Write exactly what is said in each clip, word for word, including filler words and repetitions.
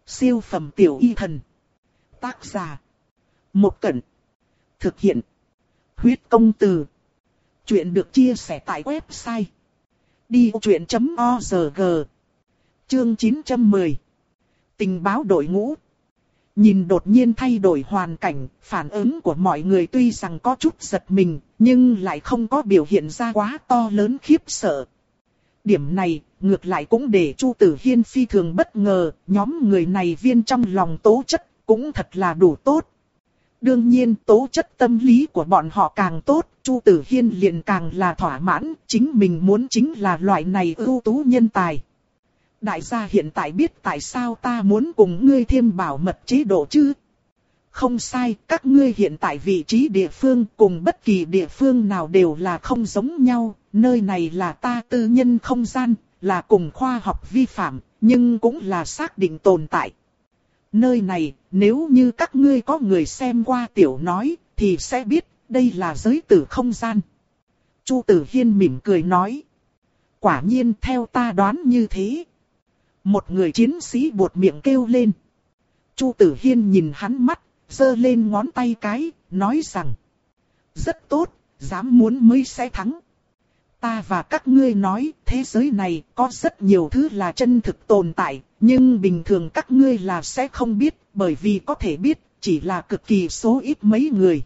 Siêu phẩm tiểu y thần. Tác giả. Một Cẩn. Thực hiện. Huyết công từ. Chuyện được chia sẻ tại website đi vô chuyện chấm org. Chương chín trăm mười. Tình báo đội ngũ. Nhìn đột nhiên thay đổi hoàn cảnh, phản ứng của mọi người tuy rằng có chút giật mình, nhưng lại không có biểu hiện ra quá to lớn khiếp sợ. Điểm này, ngược lại cũng để Chu Tử Hiên phi thường bất ngờ, nhóm người này viên trong lòng tố chất, cũng thật là đủ tốt. Đương nhiên tố chất tâm lý của bọn họ càng tốt, Chu Tử Hiên liền càng là thỏa mãn, chính mình muốn chính là loại này ưu tú nhân tài. Đại gia hiện tại biết tại sao ta muốn cùng ngươi thêm bảo mật chế độ chứ? Không sai, các ngươi hiện tại vị trí địa phương cùng bất kỳ địa phương nào đều là không giống nhau, nơi này là ta tư nhân không gian, là cùng khoa học vi phạm, nhưng cũng là xác định tồn tại. Nơi này, nếu như các ngươi có người xem qua tiểu nói, thì sẽ biết, đây là giới tử không gian. Chu Tử Hiên mỉm cười nói. Quả nhiên theo ta đoán như thế. Một người chiến sĩ buột miệng kêu lên. Chu Tử Hiên nhìn hắn mắt, giơ lên ngón tay cái, nói rằng. Rất tốt, dám muốn mới sẽ thắng. Ta và các ngươi nói, thế giới này có rất nhiều thứ là chân thực tồn tại, nhưng bình thường các ngươi là sẽ không biết, bởi vì có thể biết, chỉ là cực kỳ số ít mấy người.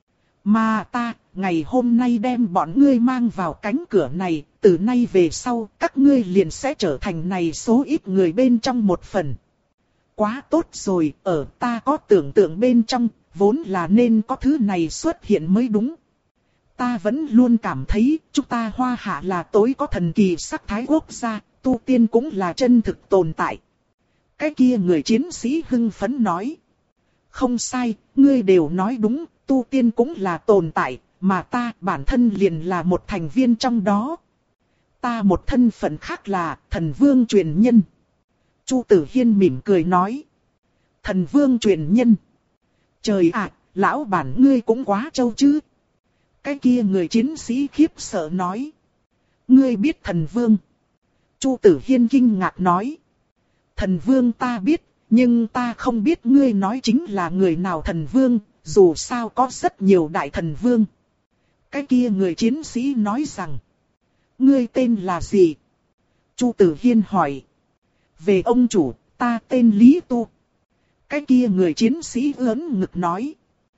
Mà ta, ngày hôm nay đem bọn ngươi mang vào cánh cửa này, từ nay về sau, các ngươi liền sẽ trở thành này số ít người bên trong một phần. Quá tốt rồi, ở ta có tưởng tượng bên trong, vốn là nên có thứ này xuất hiện mới đúng. Ta vẫn luôn cảm thấy, chúng ta Hoa Hạ là tối có thần kỳ sắc thái quốc gia, tu tiên cũng là chân thực tồn tại. Cái kia người chiến sĩ hưng phấn nói. Không sai, ngươi đều nói đúng, tu tiên cũng là tồn tại, mà ta bản thân liền là một thành viên trong đó. Ta một thân phận khác là thần vương truyền nhân. Chu Tử Hiên mỉm cười nói. Thần vương truyền nhân. Trời ạ, lão bản ngươi cũng quá trâu chứ. Cái kia người chiến sĩ khiếp sợ nói. Ngươi biết thần vương. Chu Tử Hiên kinh ngạc nói. Thần vương ta biết, nhưng ta không biết ngươi nói chính là người nào thần vương, dù sao có rất nhiều đại thần vương. Cái kia người chiến sĩ nói rằng. Ngươi tên là gì? Chu Tử Hiên hỏi. Về ông chủ, ta tên Lý Tu. Cái kia người chiến sĩ ưỡn ngực nói.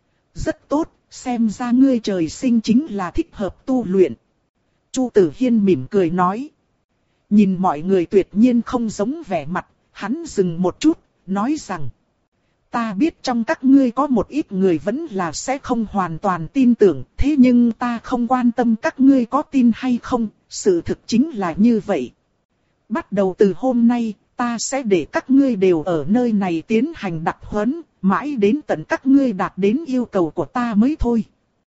Rất tốt, xem ra ngươi trời sinh chính là thích hợp tu luyện. Chu Tử Hiên mỉm cười nói. Nhìn mọi người tuyệt nhiên không giống vẻ mặt, hắn dừng một chút, nói rằng. Ta biết trong các ngươi có một ít người vẫn là sẽ không hoàn toàn tin tưởng, thế nhưng ta không quan tâm các ngươi có tin hay không, sự thực chính là như vậy. Bắt đầu từ hôm nay, ta sẽ để các ngươi đều ở nơi này tiến hành đặc huấn, mãi đến tận các ngươi đạt đến yêu cầu của ta mới thôi.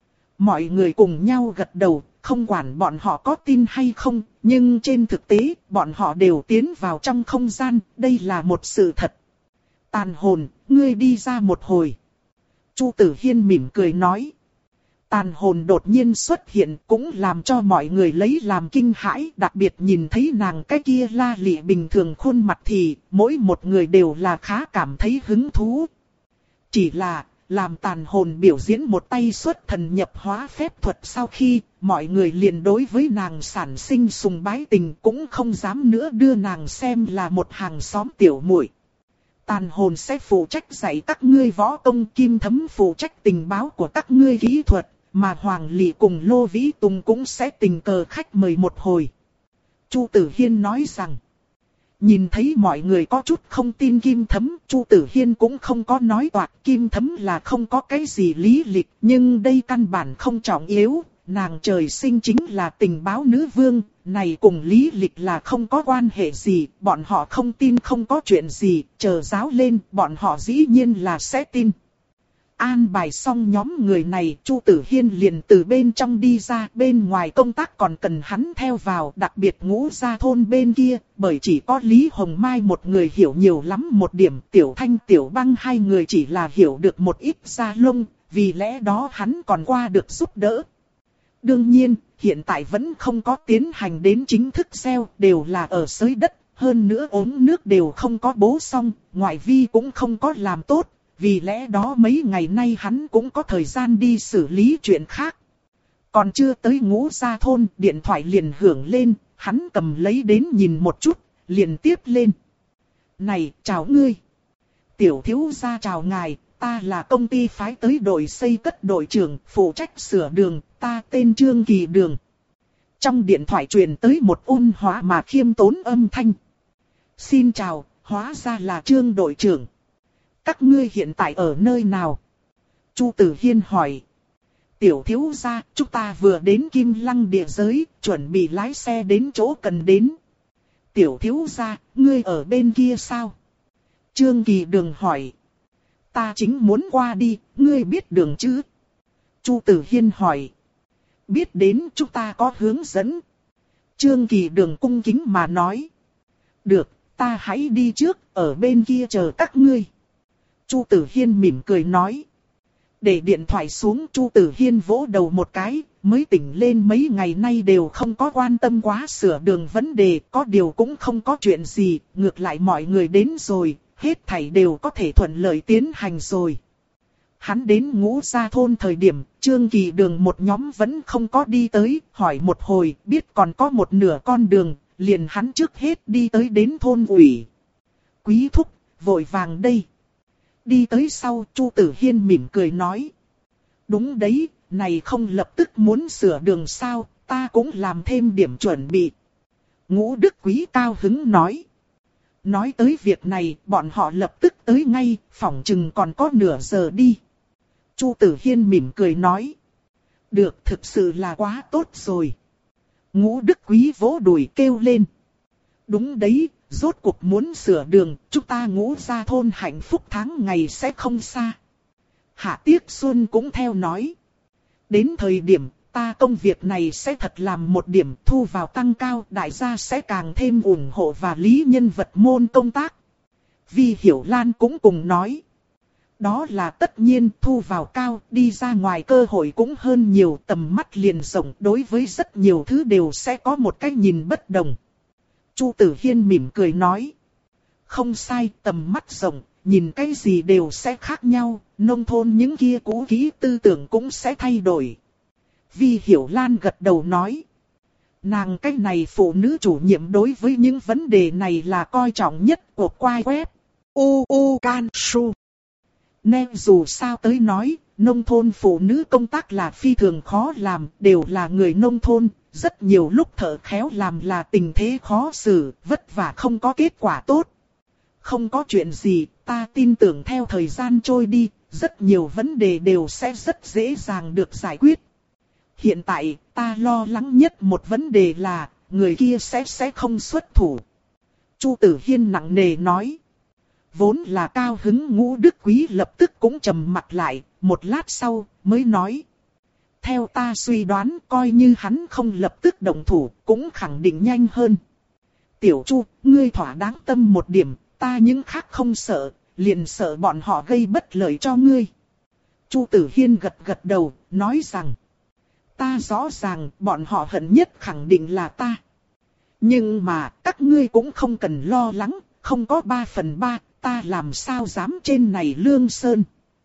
Mọi người cùng nhau gật đầu, không quản bọn họ có tin hay không, nhưng trên thực tế, bọn họ đều tiến vào trong không gian, đây là một sự thật. Tàn hồn, ngươi đi ra một hồi. Chu Tử Hiên mỉm cười nói. Tàn hồn đột nhiên xuất hiện cũng làm cho mọi người lấy làm kinh hãi, đặc biệt nhìn thấy nàng cái kia la lị bình thường khuôn mặt thì mỗi một người đều là khá cảm thấy hứng thú. Chỉ là làm tàn hồn biểu diễn một tay xuất thần nhập hóa phép thuật sau khi mọi người liền đối với nàng sản sinh sùng bái tình cũng không dám nữa đưa nàng xem là một hàng xóm tiểu muội. Tàn hồn sẽ phụ trách dạy các ngươi võ công, Kim Thấm phụ trách tình báo của các ngươi kỹ thuật, mà Hoàng Lị cùng Lô Vĩ Tùng cũng sẽ tình cờ khách mời một hồi. Chu Tử Hiên nói rằng, nhìn thấy mọi người có chút không tin Kim Thấm, Chu Tử Hiên cũng không có nói toạc Kim Thấm là không có cái gì lý lịch, nhưng đây căn bản không trọng yếu, nàng trời sinh chính là tình báo nữ vương, này cùng lý lịch là không có quan hệ gì, bọn họ không tin không có chuyện gì, chờ giáo lên, bọn họ dĩ nhiên là sẽ tin. An bài xong nhóm người này, Chu Tử Hiên liền từ bên trong đi ra, bên ngoài công tác còn cần hắn theo vào, đặc biệt Ngũ Gia thôn bên kia, bởi chỉ có Lý Hồng Mai một người hiểu nhiều lắm một điểm, Tiểu Thanh Tiểu Băng hai người chỉ là hiểu được một ít gia lông, vì lẽ đó hắn còn qua được giúp đỡ. Đương nhiên, hiện tại vẫn không có tiến hành đến chính thức gieo, đều là ở dưới đất, hơn nữa uống nước đều không có bố xong, ngoại vi cũng không có làm tốt, vì lẽ đó mấy ngày nay hắn cũng có thời gian đi xử lý chuyện khác. Còn chưa tới Ngũ Gia thôn, điện thoại liền hưởng lên, hắn cầm lấy đến nhìn một chút, liền tiếp lên. Này, chào ngươi. Tiểu thiếu gia chào ngài, ta là công ty phái tới đội xây cất đội trưởng, phụ trách sửa đường, ta tên Trương Kỳ Đường. Trong điện thoại truyền tới một ôn hòa mà khiêm tốn âm thanh. Xin chào, hóa ra là Trương đội trưởng. Các ngươi hiện tại ở nơi nào? Chu Tử Hiên hỏi. Tiểu thiếu gia, chúng ta vừa đến Kim Lăng địa giới, chuẩn bị lái xe đến chỗ cần đến. Tiểu thiếu gia, ngươi ở bên kia sao? Trương Kỳ Đường hỏi. Ta chính muốn qua đi, ngươi biết đường chứ? Chu Tử Hiên hỏi. Biết đến chúng ta có hướng dẫn. Trương Kỳ Đường cung kính mà nói. Được, ta hãy đi trước, ở bên kia chờ các ngươi. Chu Tử Hiên mỉm cười nói. Để điện thoại xuống, Chu Tử Hiên vỗ đầu một cái, mới tỉnh lên mấy ngày nay đều không có quan tâm quá sửa đường vấn đề, có điều cũng không có chuyện gì, ngược lại mọi người đến rồi, hết thảy đều có thể thuận lợi tiến hành rồi. Hắn đến Ngũ Gia thôn thời điểm, Trương Kỳ Đường một nhóm vẫn không có đi tới, hỏi một hồi, biết còn có một nửa con đường, liền hắn trước hết đi tới đến thôn ủy. Quý thúc, vội vàng đây. Đi tới sau, Chu Tử Hiên mỉm cười nói. Đúng đấy, này không lập tức muốn sửa đường sao, ta cũng làm thêm điểm chuẩn bị. Ngũ Đức Quý cao hứng nói. Nói tới việc này, bọn họ lập tức tới ngay, phỏng chừng còn có nửa giờ đi. Chu Tử Hiên mỉm cười nói. Được, thực sự là quá tốt rồi. Ngũ Đức Quý vỗ đùi kêu lên. Đúng đấy, rốt cuộc muốn sửa đường, chúng ta Ngũ Gia thôn hạnh phúc tháng ngày sẽ không xa. Hạ Tiếc Xuân cũng theo nói. Đến thời điểm, ta công việc này sẽ thật làm một điểm thu vào tăng cao, đại gia sẽ càng thêm ủng hộ và lý nhân vật môn công tác. Vi Hiểu Lan cũng cùng nói. Đó là tất nhiên, thu vào cao, đi ra ngoài cơ hội cũng hơn nhiều, tầm mắt liền rộng, đối với rất nhiều thứ đều sẽ có một cái nhìn bất đồng. Chu Tử Hiên mỉm cười nói. Không sai, tầm mắt rộng, nhìn cái gì đều sẽ khác nhau, nông thôn những kia cũ kỹ tư tưởng cũng sẽ thay đổi. Vi Hiểu Lan gật đầu nói. Nàng cái này phụ nữ chủ nhiệm đối với những vấn đề này là coi trọng nhất của quai web. U U Can Su. Nên dù sao tới nói, nông thôn phụ nữ công tác là phi thường khó làm, đều là người nông thôn, rất nhiều lúc thợ khéo làm là tình thế khó xử, vất vả không có kết quả tốt. Không có chuyện gì, ta tin tưởng theo thời gian trôi đi, rất nhiều vấn đề đều sẽ rất dễ dàng được giải quyết. Hiện tại, ta lo lắng nhất một vấn đề là, người kia sẽ sẽ không xuất thủ. Chu Tử Hiên nặng nề nói. Vốn là cao hứng Ngũ Đức Quý lập tức cũng trầm mặt lại, một lát sau, mới nói. Theo ta suy đoán, coi như hắn không lập tức động thủ, cũng khẳng định nhanh hơn. Tiểu Chu, ngươi thỏa đáng tâm một điểm, ta những khác không sợ, liền sợ bọn họ gây bất lợi cho ngươi. Chu Tử Hiên gật gật đầu, nói rằng. Ta rõ ràng, bọn họ hận nhất khẳng định là ta. Nhưng mà, các ngươi cũng không cần lo lắng, không có ba phần ba, ta làm sao dám trên này Lương Sơn.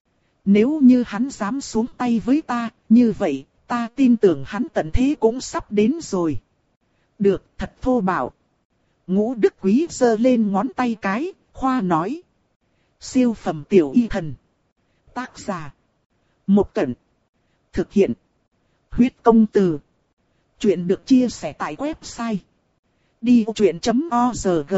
Nếu như hắn dám xuống tay với ta, như vậy, ta tin tưởng hắn tận thế cũng sắp đến rồi. Được, thật thô bạo. Ngũ Đức Quý giơ lên ngón tay cái, khoa nói. Siêu phẩm tiểu y thần. Tác giả. Một Cẩn. Thực hiện. Huyết công từ. Chuyện được chia sẻ tại website. đi vô chuyện chấm org.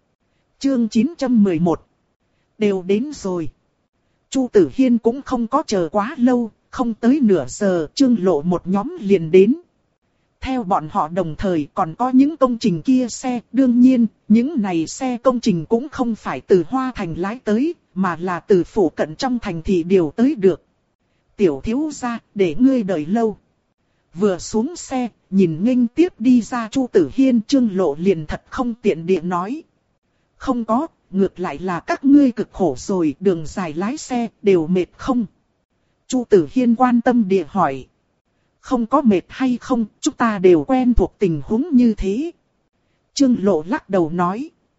Chương chín trăm mười một. Đều đến rồi. Chu Tử Hiên cũng không có chờ quá lâu, không tới nửa giờ Trương Lộ một nhóm liền đến. Theo bọn họ đồng thời còn có những công trình kia xe, đương nhiên, những này xe công trình cũng không phải từ Hoa Thành lái tới, mà là từ phủ cận trong thành thị điều tới được. Tiểu thiếu gia, để ngươi đợi lâu. Vừa xuống xe, nhìn nghênh tiếp đi ra Chu Tử Hiên, Trương Lộ liền thật không tiện địa nói. Không có, ngược lại là các ngươi cực khổ rồi, đường dài lái xe, đều mệt không? Chu Tử Hiên quan tâm địa hỏi. Không có mệt hay không, chúng ta đều quen thuộc tình huống như thế. Trương Lộ lắc đầu nói.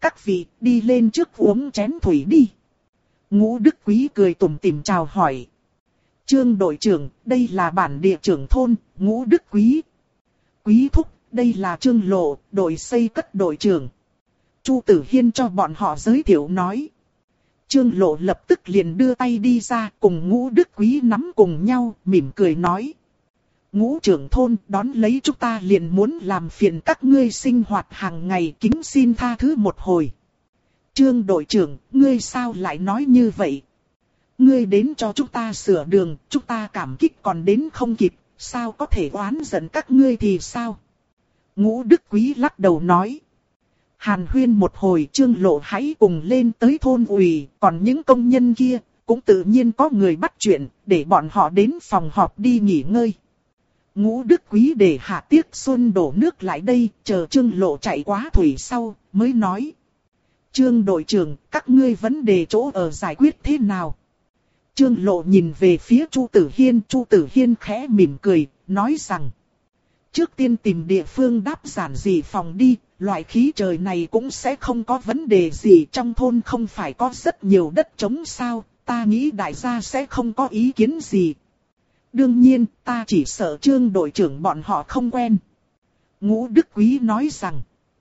các vị đi lên trước uống chén thủy đi. Ngũ Đức Quý cười tủm tỉm chào hỏi. Trương đội trưởng, đây là bản địa trưởng thôn, Ngũ Đức Quý. Quý thúc, đây là Trương Lộ, đội xây cất đội trưởng. Chu Tử Hiên cho bọn họ giới thiệu nói. Trương Lộ lập tức liền đưa tay đi ra cùng Ngũ Đức Quý nắm cùng nhau, mỉm cười nói. Ngũ trưởng thôn đón lấy chúng ta liền muốn làm phiền các ngươi sinh hoạt hàng ngày, kính xin tha thứ một hồi. Trương đội trưởng, ngươi sao lại nói như vậy? Ngươi đến cho chúng ta sửa đường, chúng ta cảm kích còn đến không kịp, sao có thể oán giận các ngươi thì sao? Ngũ Đức Quý lắc đầu nói. Hàn huyên một hồi, Trương Lộ hãy cùng lên tới thôn ủy, còn những công nhân kia, cũng tự nhiên có người bắt chuyện, để bọn họ đến phòng họp đi nghỉ ngơi. Ngũ Đức Quý để Hạ Tiết Xuân đổ nước lại đây, chờ Trương Lộ chạy quá thủy sau, mới nói. Trương đội trưởng, các ngươi vấn đề chỗ ở giải quyết thế nào? Trương Lộ nhìn về phía Chu Tử Hiên, Chu Tử Hiên khẽ mỉm cười, nói rằng. Trước tiên tìm địa phương đáp giản dị phòng đi, loại khí trời này cũng sẽ không có vấn đề gì. Trong thôn không phải có rất nhiều đất trống sao, ta nghĩ đại gia sẽ không có ý kiến gì. Đương nhiên, ta chỉ sợ Trương đội trưởng bọn họ không quen. Ngũ Đức Quý nói rằng.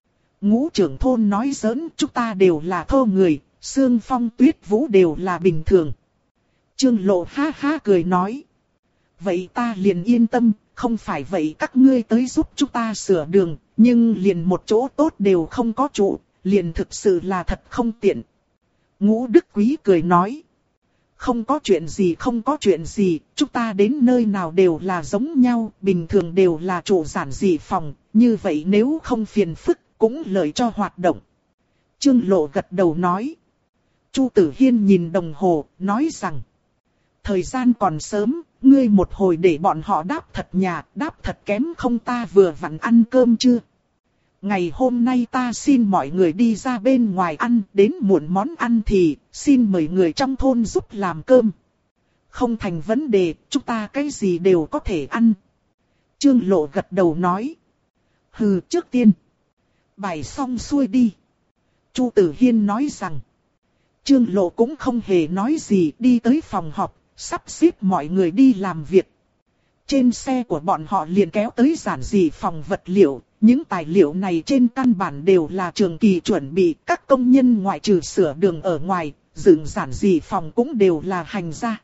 Ngũ trưởng thôn nói giỡn, chúng ta đều là thô người, Sương Phong Tuyết Vũ đều là bình thường. Trương Lộ ha ha cười nói. Vậy ta liền yên tâm, không phải vậy các ngươi tới giúp chúng ta sửa đường, nhưng liền một chỗ tốt đều không có trụ, liền thực sự là thật không tiện. Ngũ Đức Quý cười nói. Không có chuyện gì không có chuyện gì, chúng ta đến nơi nào đều là giống nhau, bình thường đều là trụ giản dị phòng, như vậy nếu không phiền phức, cũng lợi cho hoạt động. Trương Lộ gật đầu nói. Chu Tử Hiên nhìn đồng hồ, nói rằng. Thời gian còn sớm, ngươi một hồi để bọn họ đáp thật nhà, đáp thật kém không ta vừa vặn ăn cơm chưa? Ngày hôm nay ta xin mọi người đi ra bên ngoài ăn, đến muộn món ăn thì xin mời người trong thôn giúp làm cơm. Không thành vấn đề, chúng ta cái gì đều có thể ăn. Trương Lộ gật đầu nói. Hừ, trước tiên. Bài xong xuôi đi. Chu Tử Hiên nói rằng. Trương Lộ cũng không hề nói gì, đi tới phòng họp, sắp xếp mọi người đi làm việc. Trên xe của bọn họ liền kéo tới giản dị phòng vật liệu. Những tài liệu này trên căn bản đều là trường kỳ chuẩn bị, các công nhân ngoại trừ sửa đường ở ngoài, dựng giản dị phòng cũng đều là hành gia.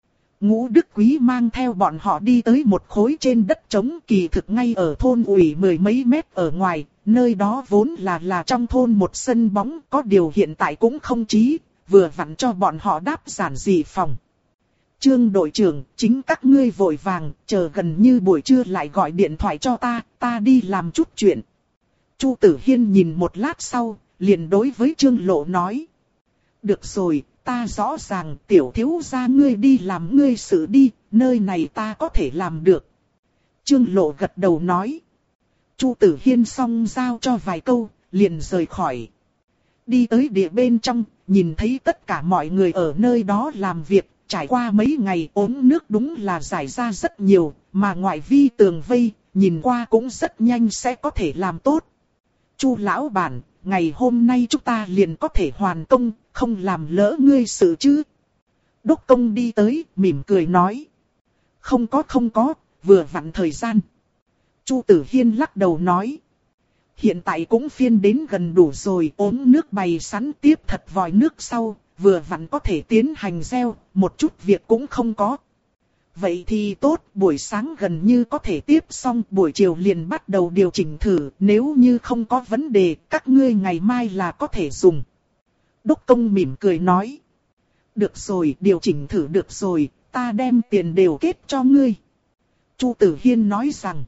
Ngũ Đức Quý mang theo bọn họ đi tới một khối trên đất trống, kỳ thực ngay ở thôn ủy mười mấy mét ở ngoài, nơi đó vốn là là trong thôn một sân bóng, có điều hiện tại cũng không chí, vừa vặn cho bọn họ đáp giản dị phòng. Trương đội trưởng, chính các ngươi vội vàng, chờ gần như buổi trưa lại gọi điện thoại cho ta, ta đi làm chút chuyện. Chu Tử Hiên nhìn một lát sau, liền đối với Trương Lộ nói. Được rồi, ta rõ ràng tiểu thiếu gia ngươi đi làm ngươi sự đi, nơi này ta có thể làm được. Trương Lộ gật đầu nói. Chu Tử Hiên xong giao cho vài câu, liền rời khỏi. Đi tới địa bên trong, nhìn thấy tất cả mọi người ở nơi đó làm việc. Trải qua mấy ngày ốm nước đúng là giải ra rất nhiều, mà ngoại vi tường vây, nhìn qua cũng rất nhanh sẽ có thể làm tốt. Chu lão bản, ngày hôm nay chúng ta liền có thể hoàn công, không làm lỡ ngươi sự chứ. Đốc công đi tới, mỉm cười nói. Không có không có, vừa vặn thời gian. Chu Tử Hiên lắc đầu nói. Hiện tại cũng phiên đến gần đủ rồi, ốm nước bày sẵn tiếp thật vòi nước sau. Vừa vặn có thể tiến hành gieo, một chút việc cũng không có. Vậy thì tốt, buổi sáng gần như có thể tiếp xong, buổi chiều liền bắt đầu điều chỉnh thử, nếu như không có vấn đề, các ngươi ngày mai là có thể dùng. Đốc công mỉm cười nói. Được rồi, điều chỉnh thử được rồi, ta đem tiền đều kết cho ngươi. Chu Tử Hiên nói rằng.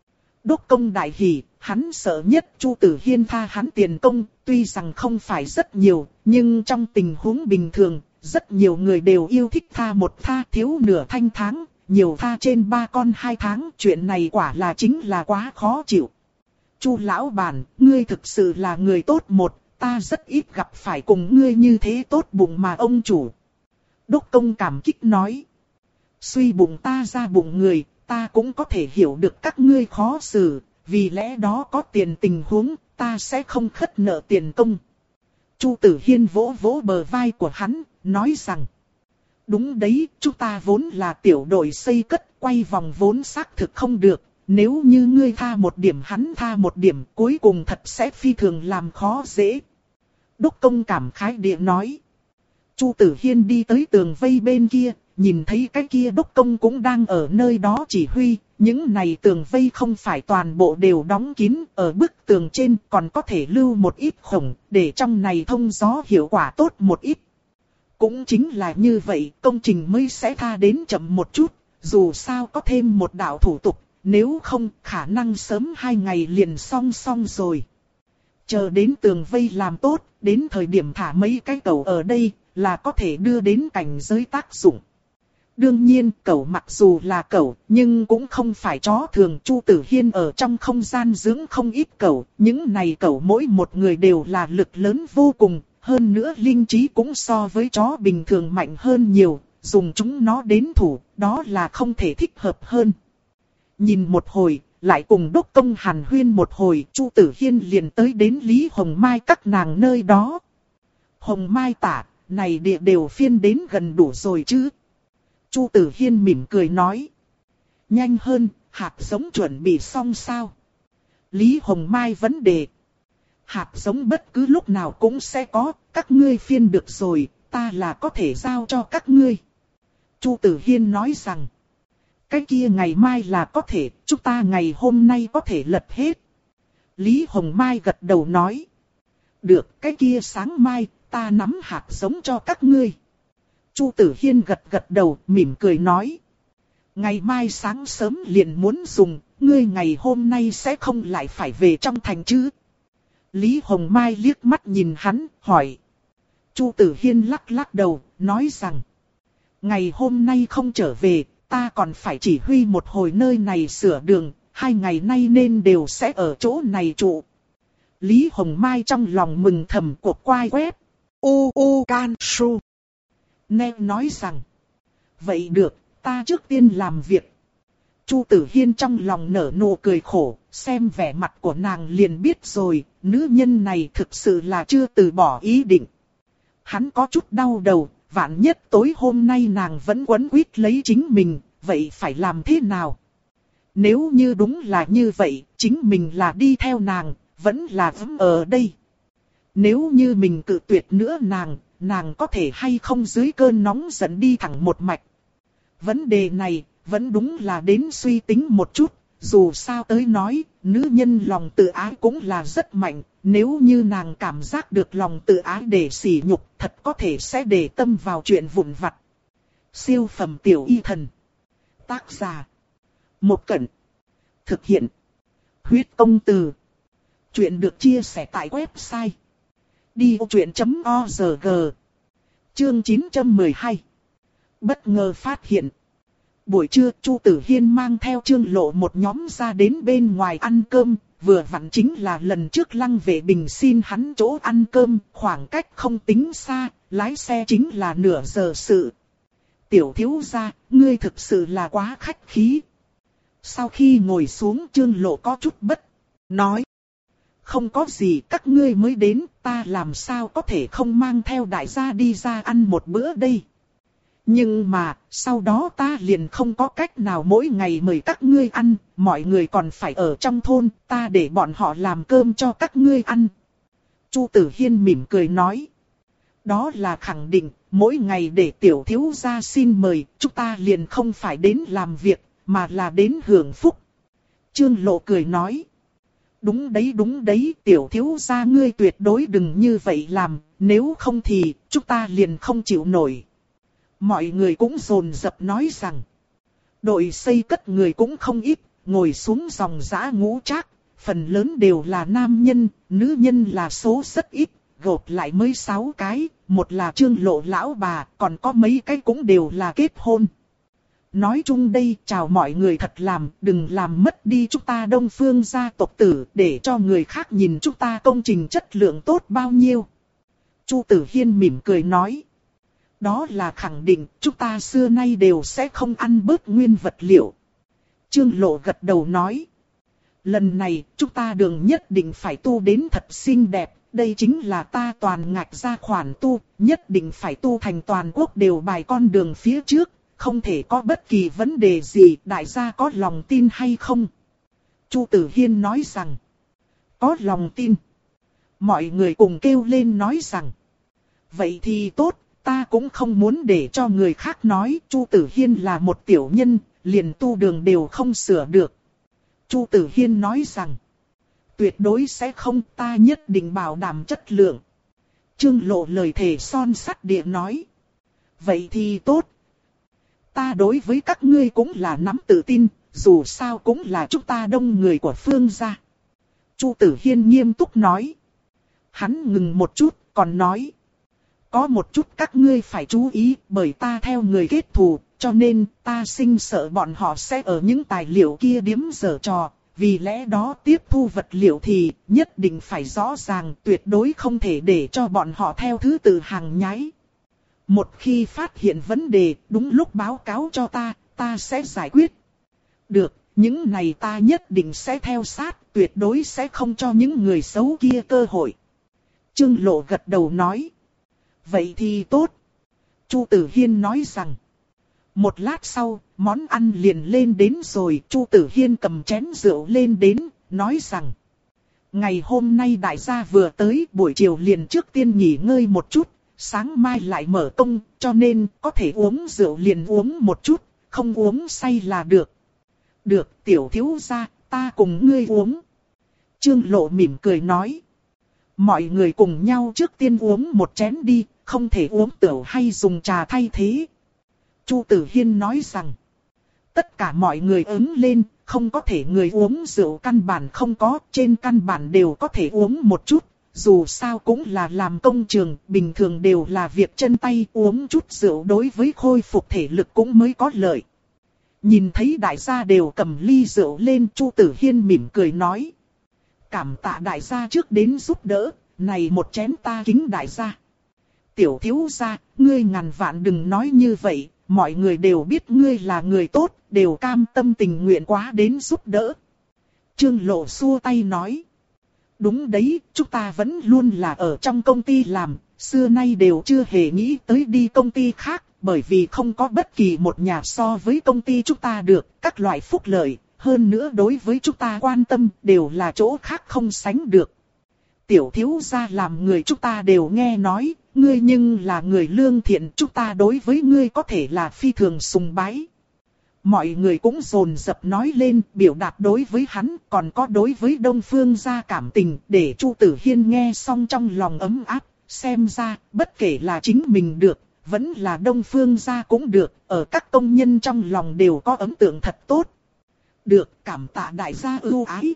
Đốc công đại hỉ, hắn sợ nhất Chu Tử Hiên tha hắn tiền công, tuy rằng không phải rất nhiều, nhưng trong tình huống bình thường, rất nhiều người đều yêu thích tha một tha thiếu nửa thanh tháng, nhiều tha trên ba con hai tháng, chuyện này quả là chính là quá khó chịu. Chu lão bản, ngươi thực sự là người tốt một, ta rất ít gặp phải cùng ngươi như thế tốt bụng mà ông chủ. Đốc công cảm kích nói. Suy bụng ta ra bụng người, ta cũng có thể hiểu được các ngươi khó xử, vì lẽ đó có tiền tình huống, ta sẽ không khất nợ tiền công. Chu Tử Hiên vỗ vỗ bờ vai của hắn, nói rằng. Đúng đấy, chúng ta vốn là tiểu đội xây cất, quay vòng vốn xác thực không được. Nếu như ngươi tha một điểm hắn tha một điểm, cuối cùng thật sẽ phi thường làm khó dễ. Đốc công cảm khái địa nói. Chu Tử Hiên đi tới tường vây bên kia, nhìn thấy cái kia đốc công cũng đang ở nơi đó chỉ huy. Những này tường vây không phải toàn bộ đều đóng kín, ở bức tường trên còn có thể lưu một ít khổng, để trong này thông gió hiệu quả tốt một ít. Cũng chính là như vậy, công trình mới sẽ tha đến chậm một chút, dù sao có thêm một đạo thủ tục, nếu không khả năng sớm hai ngày liền xong xong rồi. Chờ đến tường vây làm tốt, đến thời điểm thả mấy cái cẩu ở đây, là có thể đưa đến cảnh giới tác dụng. Đương nhiên, cẩu mặc dù là cẩu, nhưng cũng không phải chó thường. Chu Tử Hiên ở trong không gian dưỡng không ít cẩu, những này cẩu mỗi một người đều là lực lớn vô cùng. Hơn nữa linh trí cũng so với chó bình thường mạnh hơn nhiều, dùng chúng nó đến thủ, đó là không thể thích hợp hơn. Nhìn một hồi, lại cùng đốc công hàn huyên một hồi, Chu Tử Hiên liền tới đến Lý Hồng Mai các nàng nơi đó. Hồng Mai tả, này địa đều phiên đến gần đủ rồi chứ. Chu Tử Hiên mỉm cười nói. Nhanh hơn, hạt giống chuẩn bị xong sao? Lý Hồng Mai vấn đề. Hạt giống bất cứ lúc nào cũng sẽ có, các ngươi phiên được rồi, ta là có thể giao cho các ngươi. Chu Tử Hiên nói rằng. Cái kia ngày mai là có thể, chúng ta ngày hôm nay có thể lật hết. Lý Hồng Mai gật đầu nói. Được, cái kia sáng mai, ta nắm hạt giống cho các ngươi. Chu Tử Hiên gật gật đầu, mỉm cười nói. Ngày mai sáng sớm liền muốn dùng, ngươi ngày hôm nay sẽ không lại phải về trong thành chứ? Lý Hồng Mai liếc mắt nhìn hắn, hỏi. Chu Tử Hiên lắc lắc đầu, nói rằng. Ngày hôm nay không trở về, ta còn phải chỉ huy một hồi nơi này sửa đường, hai ngày nay nên đều sẽ ở chỗ này trụ. Lý Hồng Mai trong lòng mừng thầm cột quai quét. U U Can Su. Nè nói rằng. Vậy được, ta trước tiên làm việc. Chu Tử Hiên trong lòng nở nụ cười khổ, xem vẻ mặt của nàng liền biết rồi, nữ nhân này thực sự là chưa từ bỏ ý định. Hắn có chút đau đầu, vạn nhất tối hôm nay nàng vẫn quấn quýt lấy chính mình, vậy phải làm thế nào? Nếu như đúng là như vậy, chính mình là đi theo nàng, vẫn là vững ở đây. Nếu như mình cự tuyệt nữa nàng, nàng có thể hay không dưới cơn nóng giận đi thẳng một mạch. Vấn đề này, vẫn đúng là đến suy tính một chút, dù sao tới nói, nữ nhân lòng tự ái cũng là rất mạnh, nếu như nàng cảm giác được lòng tự ái để sỉ nhục, thật có thể sẽ để tâm vào chuyện vụn vặt. Siêu phẩm tiểu y thần. Tác giả. Một Cẩn. Thực hiện. Huyết công từ. Chuyện được chia sẻ tại website. đi ô chuyện chấm org. Chương chín trăm mười hai. Bất ngờ phát hiện. Buổi trưa, Chu Tử Hiên mang theo Trương Lộ một nhóm ra đến bên ngoài ăn cơm, vừa vặn chính là lần trước Lăng Vệ Bình xin hắn chỗ ăn cơm, khoảng cách không tính xa, lái xe chính là nửa giờ sự. Tiểu thiếu gia, ngươi thực sự là quá khách khí. Sau khi ngồi xuống, Trương Lộ có chút bất, nói. Không có gì, các ngươi mới đến, ta làm sao có thể không mang theo đại gia đi ra ăn một bữa đây. Nhưng mà, sau đó ta liền không có cách nào mỗi ngày mời các ngươi ăn, mọi người còn phải ở trong thôn, ta để bọn họ làm cơm cho các ngươi ăn. Chu Tử Hiên mỉm cười nói. Đó là khẳng định, mỗi ngày để tiểu thiếu gia xin mời, chúng ta liền không phải đến làm việc, mà là đến hưởng phúc. Trương Lộ cười nói. Đúng đấy đúng đấy, tiểu thiếu gia ngươi tuyệt đối đừng như vậy làm, nếu không thì, chúng ta liền không chịu nổi. Mọi người cũng dồn dập nói rằng, đội xây cất người cũng không ít, ngồi xuống dòng dã ngũ trác, phần lớn đều là nam nhân, nữ nhân là số rất ít, gộp lại mới sáu cái, một là Trương Lộ lão bà, còn có mấy cái cũng đều là kết hôn. Nói chung đây, chào mọi người thật làm, đừng làm mất đi chúng ta Đông Phương gia tộc tử, để cho người khác nhìn chúng ta công trình chất lượng tốt bao nhiêu. Chu Tử Hiên mỉm cười nói. Đó là khẳng định, chúng ta xưa nay đều sẽ không ăn bớt nguyên vật liệu. Trương Lộ gật đầu nói. Lần này, chúng ta đường nhất định phải tu đến thật xinh đẹp, đây chính là ta toàn ngạch ra khoản tu, nhất định phải tu thành toàn quốc đều bài con đường phía trước, không thể có bất kỳ vấn đề gì, đại gia có lòng tin hay không? Chu Tử Hiên nói rằng, có lòng tin. Mọi người cùng kêu lên nói rằng, vậy thì tốt, ta cũng không muốn để cho người khác nói Chu Tử Hiên là một tiểu nhân, liền tu đường đều không sửa được. Chu Tử Hiên nói rằng, tuyệt đối sẽ không, ta nhất định bảo đảm chất lượng. Trương Lộ lời thề son sắt địa nói, vậy thì tốt. Ta đối với các ngươi cũng là nắm tự tin, dù sao cũng là chúng ta đông người của Phương gia. Chu Tử Hiên nghiêm túc nói. Hắn ngừng một chút, còn nói. Có một chút các ngươi phải chú ý, bởi ta theo người kết thù, cho nên ta sinh sợ bọn họ sẽ ở những tài liệu kia điếm giở trò. Vì lẽ đó tiếp thu vật liệu thì nhất định phải rõ ràng, tuyệt đối không thể để cho bọn họ theo thứ tự hàng nhái. Một khi phát hiện vấn đề, đúng lúc báo cáo cho ta, ta sẽ giải quyết. Được, những này ta nhất định sẽ theo sát, tuyệt đối sẽ không cho những người xấu kia cơ hội. Trương Lộ gật đầu nói. Vậy thì tốt. Chu Tử Hiên nói rằng. Một lát sau, món ăn liền lên đến rồi, Chu Tử Hiên cầm chén rượu lên đến, nói rằng. Ngày hôm nay đại gia vừa tới, buổi chiều liền trước tiên nghỉ ngơi một chút, sáng mai lại mở công, cho nên có thể uống rượu liền uống một chút, không uống say là được. Được, tiểu thiếu gia, ta cùng ngươi uống. Trương Lộ mỉm cười nói. Mọi người cùng nhau trước tiên uống một chén đi, không thể uống tửu hay dùng trà thay thế. Chu Tử Hiên nói rằng. Tất cả mọi người ứng lên, không có thể người uống rượu căn bản không có, trên căn bản đều có thể uống một chút. Dù sao cũng là làm công trường, bình thường đều là việc chân tay, uống chút rượu đối với khôi phục thể lực cũng mới có lợi. Nhìn thấy đại gia đều cầm ly rượu lên, Chu Tử Hiên mỉm cười nói. Cảm tạ đại gia trước đến giúp đỡ, này một chén ta kính đại gia. Tiểu thiếu gia, ngươi ngàn vạn đừng nói như vậy, mọi người đều biết ngươi là người tốt, đều cam tâm tình nguyện quá đến giúp đỡ. Trương Lộ xua tay nói. Đúng đấy, chúng ta vẫn luôn là ở trong công ty làm, xưa nay đều chưa hề nghĩ tới đi công ty khác, bởi vì không có bất kỳ một nhà so với công ty chúng ta được, các loại phúc lợi, hơn nữa đối với chúng ta quan tâm đều là chỗ khác không sánh được. Tiểu thiếu gia làm người chúng ta đều nghe nói, ngươi nhưng là người lương thiện, chúng ta đối với ngươi có thể là phi thường sùng bái. Mọi người cũng dồn dập nói lên, biểu đạt đối với hắn, còn có đối với Đông Phương gia cảm tình, để Chu Tử Hiên nghe xong trong lòng ấm áp, xem ra, bất kể là chính mình được, vẫn là Đông Phương gia cũng được, ở các công nhân trong lòng đều có ấn tượng thật tốt. Được, cảm tạ đại gia ưu ái.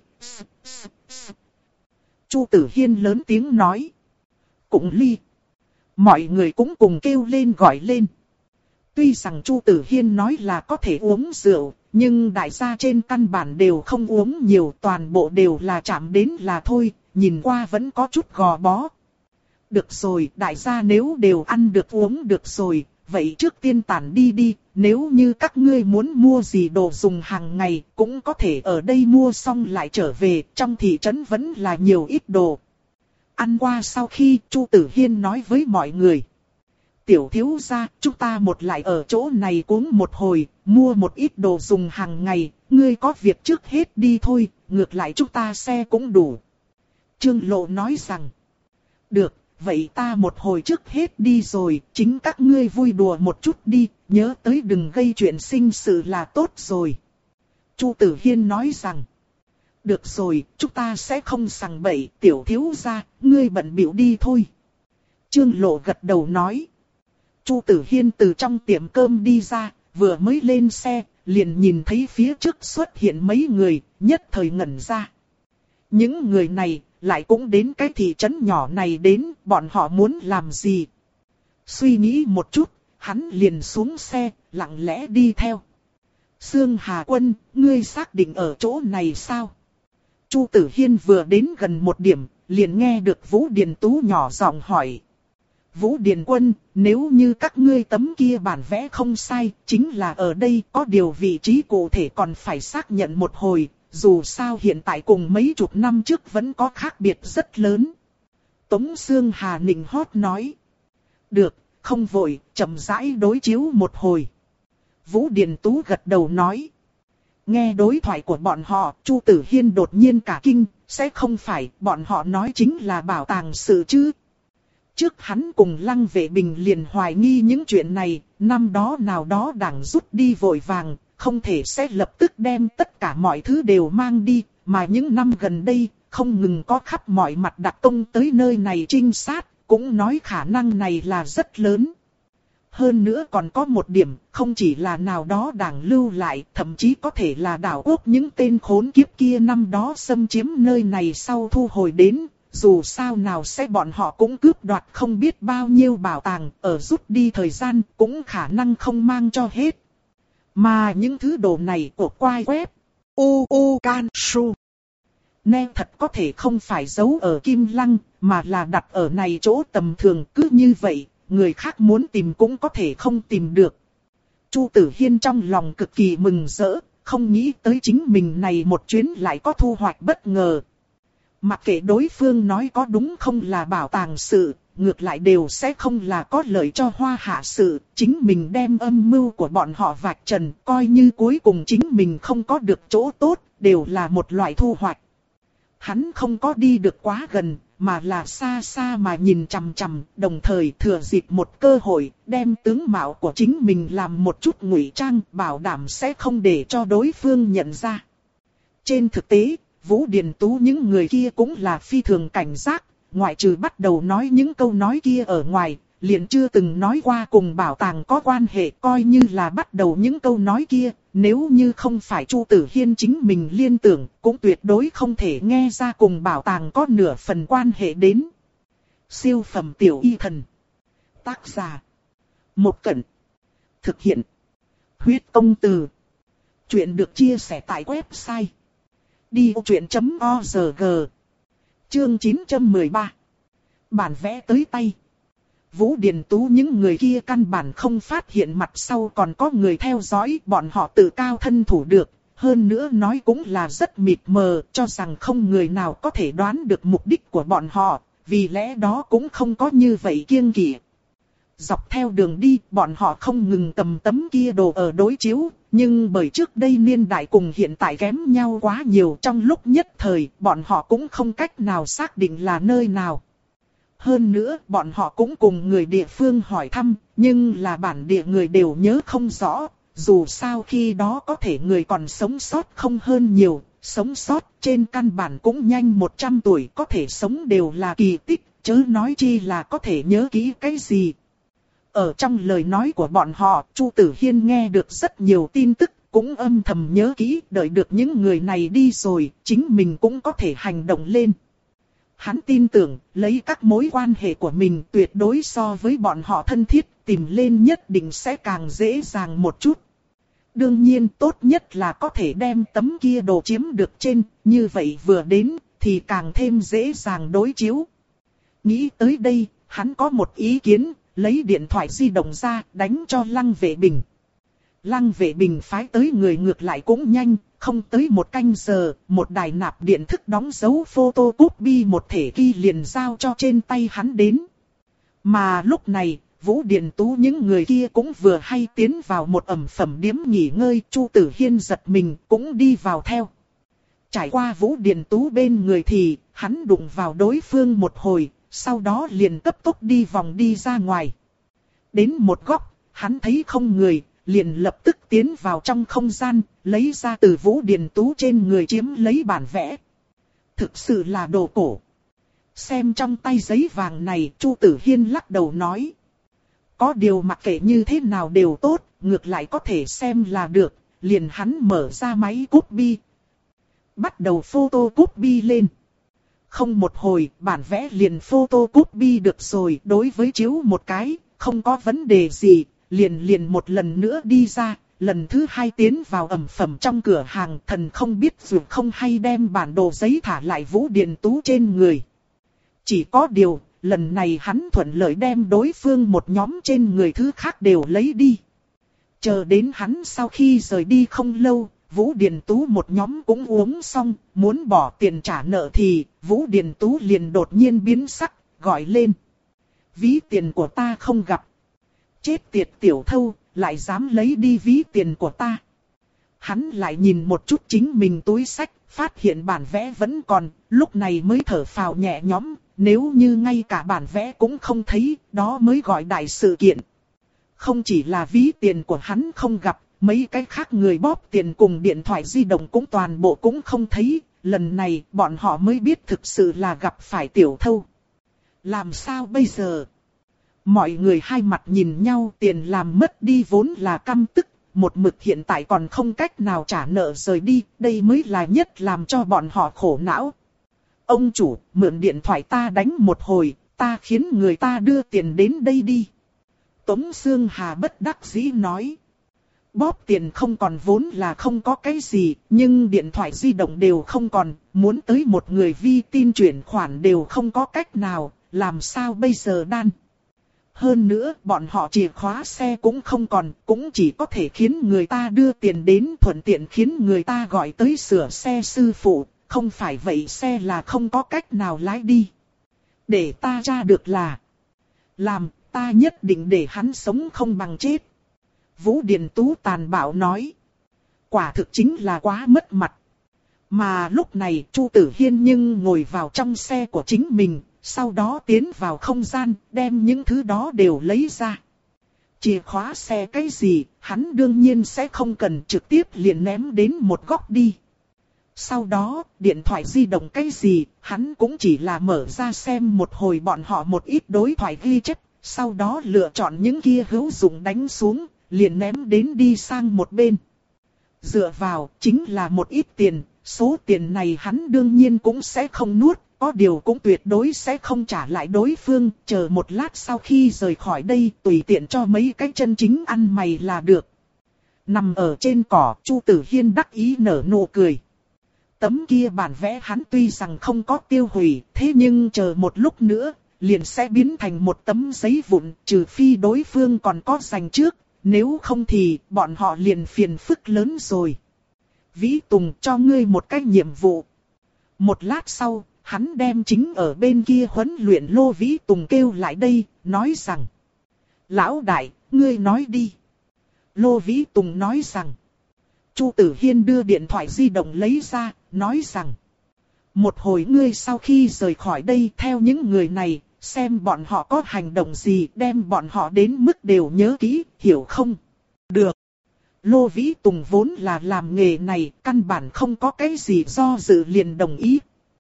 Chu Tử Hiên lớn tiếng nói. Cũng ly. Mọi người cũng cùng kêu lên gọi lên. Tuy rằng Chu Tử Hiên nói là có thể uống rượu, nhưng đại gia trên căn bản đều không uống nhiều, toàn bộ đều là chạm đến là thôi, nhìn qua vẫn có chút gò bó. Được rồi, đại gia nếu đều ăn được uống được rồi, vậy trước tiên tản đi đi, nếu như các ngươi muốn mua gì đồ dùng hàng ngày, cũng có thể ở đây mua xong lại trở về, trong thị trấn vẫn là nhiều ít đồ. Ăn qua sau khi Chu Tử Hiên nói với mọi người. Tiểu thiếu gia, chúng ta một lại ở chỗ này cuống một hồi, mua một ít đồ dùng hàng ngày, ngươi có việc trước hết đi thôi, ngược lại chúng ta xe cũng đủ. Trương Lộ nói rằng. Được, vậy ta một hồi trước hết đi rồi, chính các ngươi vui đùa một chút đi, nhớ tới đừng gây chuyện sinh sự là tốt rồi. Chu Tử Hiên nói rằng. Được rồi, chúng ta sẽ không sằng bậy, tiểu thiếu gia, ngươi bận bịu đi thôi. Trương Lộ gật đầu nói. Chu Tử Hiên từ trong tiệm cơm đi ra, vừa mới lên xe, liền nhìn thấy phía trước xuất hiện mấy người, nhất thời ngẩn ra. Những người này, lại cũng đến cái thị trấn nhỏ này đến, bọn họ muốn làm gì? Suy nghĩ một chút, hắn liền xuống xe, lặng lẽ đi theo. Sương Hà Quân, ngươi xác định ở chỗ này sao? Chu Tử Hiên vừa đến gần một điểm, liền nghe được Vũ Điền Tú nhỏ giọng hỏi. Vũ Điền Quân, nếu như các ngươi tấm kia bản vẽ không sai, chính là ở đây, có điều vị trí cụ thể còn phải xác nhận một hồi, dù sao hiện tại cùng mấy chục năm trước vẫn có khác biệt rất lớn. Tống Xương Hà nịnh hót nói. Được, không vội, chậm rãi đối chiếu một hồi. Vũ Điền Tú gật đầu nói. Nghe đối thoại của bọn họ, Chu Tử Hiên đột nhiên cả kinh, sẽ không phải bọn họ nói chính là bảo tàng sự chứ. Trước hắn cùng Lăng Vệ Bình liền hoài nghi những chuyện này, năm đó nào đó đảng rút đi vội vàng, không thể sẽ lập tức đem tất cả mọi thứ đều mang đi, mà những năm gần đây, không ngừng có khắp mọi mặt đặc công tới nơi này trinh sát, cũng nói khả năng này là rất lớn. Hơn nữa còn có một điểm, không chỉ là nào đó đảng lưu lại, thậm chí có thể là đảo quốc những tên khốn kiếp kia năm đó xâm chiếm nơi này sau thu hồi đến, dù sao nào sẽ bọn họ cũng cướp đoạt không biết bao nhiêu bảo tàng, ở rút đi thời gian cũng khả năng không mang cho hết. Mà những thứ đồ này của quai web, u u can su, nè thật có thể không phải giấu ở Kim Lăng, mà là đặt ở này chỗ tầm thường, cứ như vậy, người khác muốn tìm cũng có thể không tìm được. Chu Tử Hiên trong lòng cực kỳ mừng rỡ, không nghĩ tới chính mình này một chuyến lại có thu hoạch bất ngờ. Mặc kệ đối phương nói có đúng không là bảo tàng sự, ngược lại đều sẽ không là có lợi cho Hoa Hạ sự, chính mình đem âm mưu của bọn họ vạch trần, coi như cuối cùng chính mình không có được chỗ tốt, đều là một loại thu hoạch. Hắn không có đi được quá gần, mà là xa xa mà nhìn chằm chằm, đồng thời thừa dịp một cơ hội, đem tướng mạo của chính mình làm một chút ngụy trang, bảo đảm sẽ không để cho đối phương nhận ra. Trên thực tế, Vũ Điền Tú những người kia cũng là phi thường cảnh giác, ngoại trừ bắt đầu nói những câu nói kia ở ngoài, liền chưa từng nói qua cùng bảo tàng có quan hệ, coi như là bắt đầu những câu nói kia, nếu như không phải Chu Tử Hiên chính mình liên tưởng, cũng tuyệt đối không thể nghe ra cùng bảo tàng có nửa phần quan hệ đến. Siêu phẩm tiểu y thần. Tác giả. Một Cẩn. Thực hiện. Huyết công từ. Chuyện được chia sẻ tại website đi ô chuyện chấm org. Chương chín trăm mười ba. Bản vẽ tới tay. Vũ Điền Tú những người kia căn bản không phát hiện mặt sau còn có người theo dõi, bọn họ tự cao thân thủ được, hơn nữa nói cũng là rất mịt mờ, cho rằng không người nào có thể đoán được mục đích của bọn họ, vì lẽ đó cũng không có như vậy kiêng kỵ. Dọc theo đường đi, bọn họ không ngừng cầm tấm kia đồ ở đối chiếu, nhưng bởi trước đây niên đại cùng hiện tại kém nhau quá nhiều, trong lúc nhất thời, bọn họ cũng không cách nào xác định là nơi nào. Hơn nữa, bọn họ cũng cùng người địa phương hỏi thăm, nhưng là bản địa người đều nhớ không rõ, dù sao khi đó có thể người còn sống sót không hơn nhiều, sống sót trên căn bản cũng nhanh một trăm tuổi, có thể sống đều là kỳ tích, chớ nói chi là có thể nhớ kỹ cái gì. Ở trong lời nói của bọn họ, Chu Tử Hiên nghe được rất nhiều tin tức, cũng âm thầm nhớ kỹ, đợi được những người này đi rồi, chính mình cũng có thể hành động lên. Hắn tin tưởng, lấy các mối quan hệ của mình tuyệt đối so với bọn họ thân thiết, tìm lên nhất định sẽ càng dễ dàng một chút. Đương nhiên tốt nhất là có thể đem tấm kia đồ chiếm được trên, như vậy vừa đến, thì càng thêm dễ dàng đối chiếu. Nghĩ tới đây, hắn có một ý kiến, lấy điện thoại di động ra, đánh cho Lăng Vệ Bình. Lăng Vệ Bình phái tới người ngược lại cũng nhanh, không tới một canh giờ, một đài nạp điện thức đóng dấu photocopy một thể ghi liền giao cho trên tay hắn đến. Mà lúc này, Vũ Điền Tú những người kia cũng vừa hay tiến vào một ẩm phẩm điếm nghỉ ngơi, Chu Tử Hiên giật mình cũng đi vào theo. Trải qua Vũ Điền Tú bên người thì, hắn đụng vào đối phương một hồi, sau đó liền cấp tốc đi vòng đi ra ngoài. Đến một góc, hắn thấy không người, liền lập tức tiến vào trong không gian, lấy ra từ Vũ Điền Tú trên người chiếm lấy bản vẽ. Thực sự là đồ cổ. Xem trong tay giấy vàng này, Chu Tử Hiên lắc đầu nói. Có điều mặc kệ như thế nào đều tốt, ngược lại có thể xem là được, liền hắn mở ra máy copy. Bắt đầu photocopy lên. Không một hồi, bản vẽ liền photocopy được rồi, đối với chiếu một cái, không có vấn đề gì, liền liền một lần nữa đi ra, lần thứ hai tiến vào ẩm phẩm trong cửa hàng, thần không biết dù không hay đem bản đồ giấy thả lại Vũ Điền Tú trên người. Chỉ có điều, lần này hắn thuận lợi đem đối phương một nhóm trên người thứ khác đều lấy đi. Chờ đến hắn sau khi rời đi không lâu, Vũ Điền Tú một nhóm cũng uống xong, muốn bỏ tiền trả nợ thì Vũ Điền Tú liền đột nhiên biến sắc, gọi lên. Ví tiền của ta không gặp. Chết tiệt tiểu thâu, lại dám lấy đi ví tiền của ta. Hắn lại nhìn một chút chính mình túi xách, phát hiện bản vẽ vẫn còn, lúc này mới thở phào nhẹ nhõm. Nếu như ngay cả bản vẽ cũng không thấy, đó mới gọi đại sự kiện. Không chỉ là ví tiền của hắn không gặp, mấy cái khác người bóp tiền cùng điện thoại di động cũng toàn bộ cũng không thấy. Lần này bọn họ mới biết thực sự là gặp phải tiểu thâu. Làm sao bây giờ? Mọi người hai mặt nhìn nhau, tiền làm mất đi vốn là căm tức. Một mực hiện tại còn không cách nào trả nợ rời đi, đây mới là nhất làm cho bọn họ khổ não. Ông chủ, mượn điện thoại ta đánh một hồi, ta khiến người ta đưa tiền đến đây đi. Tống Sương Hà bất đắc dĩ nói. Bóp tiền không còn vốn là không có cái gì, nhưng điện thoại di động đều không còn, muốn tới một người vi tin chuyển khoản đều không có cách nào, làm sao bây giờ đan. Hơn nữa, bọn họ chìa khóa xe cũng không còn, cũng chỉ có thể khiến người ta đưa tiền đến, thuận tiện khiến người ta gọi tới sửa xe sư phụ, không phải vậy xe là không có cách nào lái đi. Để ta tra được là, làm, ta nhất định để hắn sống không bằng chết. Vũ Điền Tú tàn bạo nói, quả thực chính là quá mất mặt. Mà lúc này Chu Tử Hiên nhưng ngồi vào trong xe của chính mình. Sau đó tiến vào không gian, đem những thứ đó đều lấy ra. Chìa khóa xe cái gì, hắn đương nhiên sẽ không cần, trực tiếp liền ném đến một góc đi. Sau đó, điện thoại di động cái gì, hắn cũng chỉ là mở ra xem một hồi bọn họ một ít đối thoại ghi chép. Sau đó lựa chọn những kia hữu dụng đánh xuống, liền ném đến đi sang một bên. Dựa vào, chính là một ít tiền, số tiền này hắn đương nhiên cũng sẽ không nuốt. Có điều cũng tuyệt đối sẽ không trả lại đối phương, chờ một lát sau khi rời khỏi đây tùy tiện cho mấy cái chân chính ăn mày là được. Nằm ở trên cỏ, Chu Tử Hiên đắc ý nở nụ cười. Tấm kia bản vẽ hắn tuy rằng không có tiêu hủy, thế nhưng chờ một lúc nữa, liền sẽ biến thành một tấm giấy vụn, trừ phi đối phương còn có dành trước, nếu không thì bọn họ liền phiền phức lớn rồi. Vĩ Tùng, cho ngươi một cái nhiệm vụ. Một lát sau, hắn đem chính ở bên kia huấn luyện Lô Vĩ Tùng kêu lại đây, nói rằng. Lão đại, ngươi nói đi. Lô Vĩ Tùng nói rằng. Chu Tử Hiên đưa điện thoại di động lấy ra, nói rằng. Một hồi ngươi sau khi rời khỏi đây theo những người này, xem bọn họ có hành động gì, đem bọn họ đến mức đều nhớ kỹ, hiểu không? Được. Lô Vĩ Tùng vốn là làm nghề này, căn bản không có cái gì do dự liền đồng ý.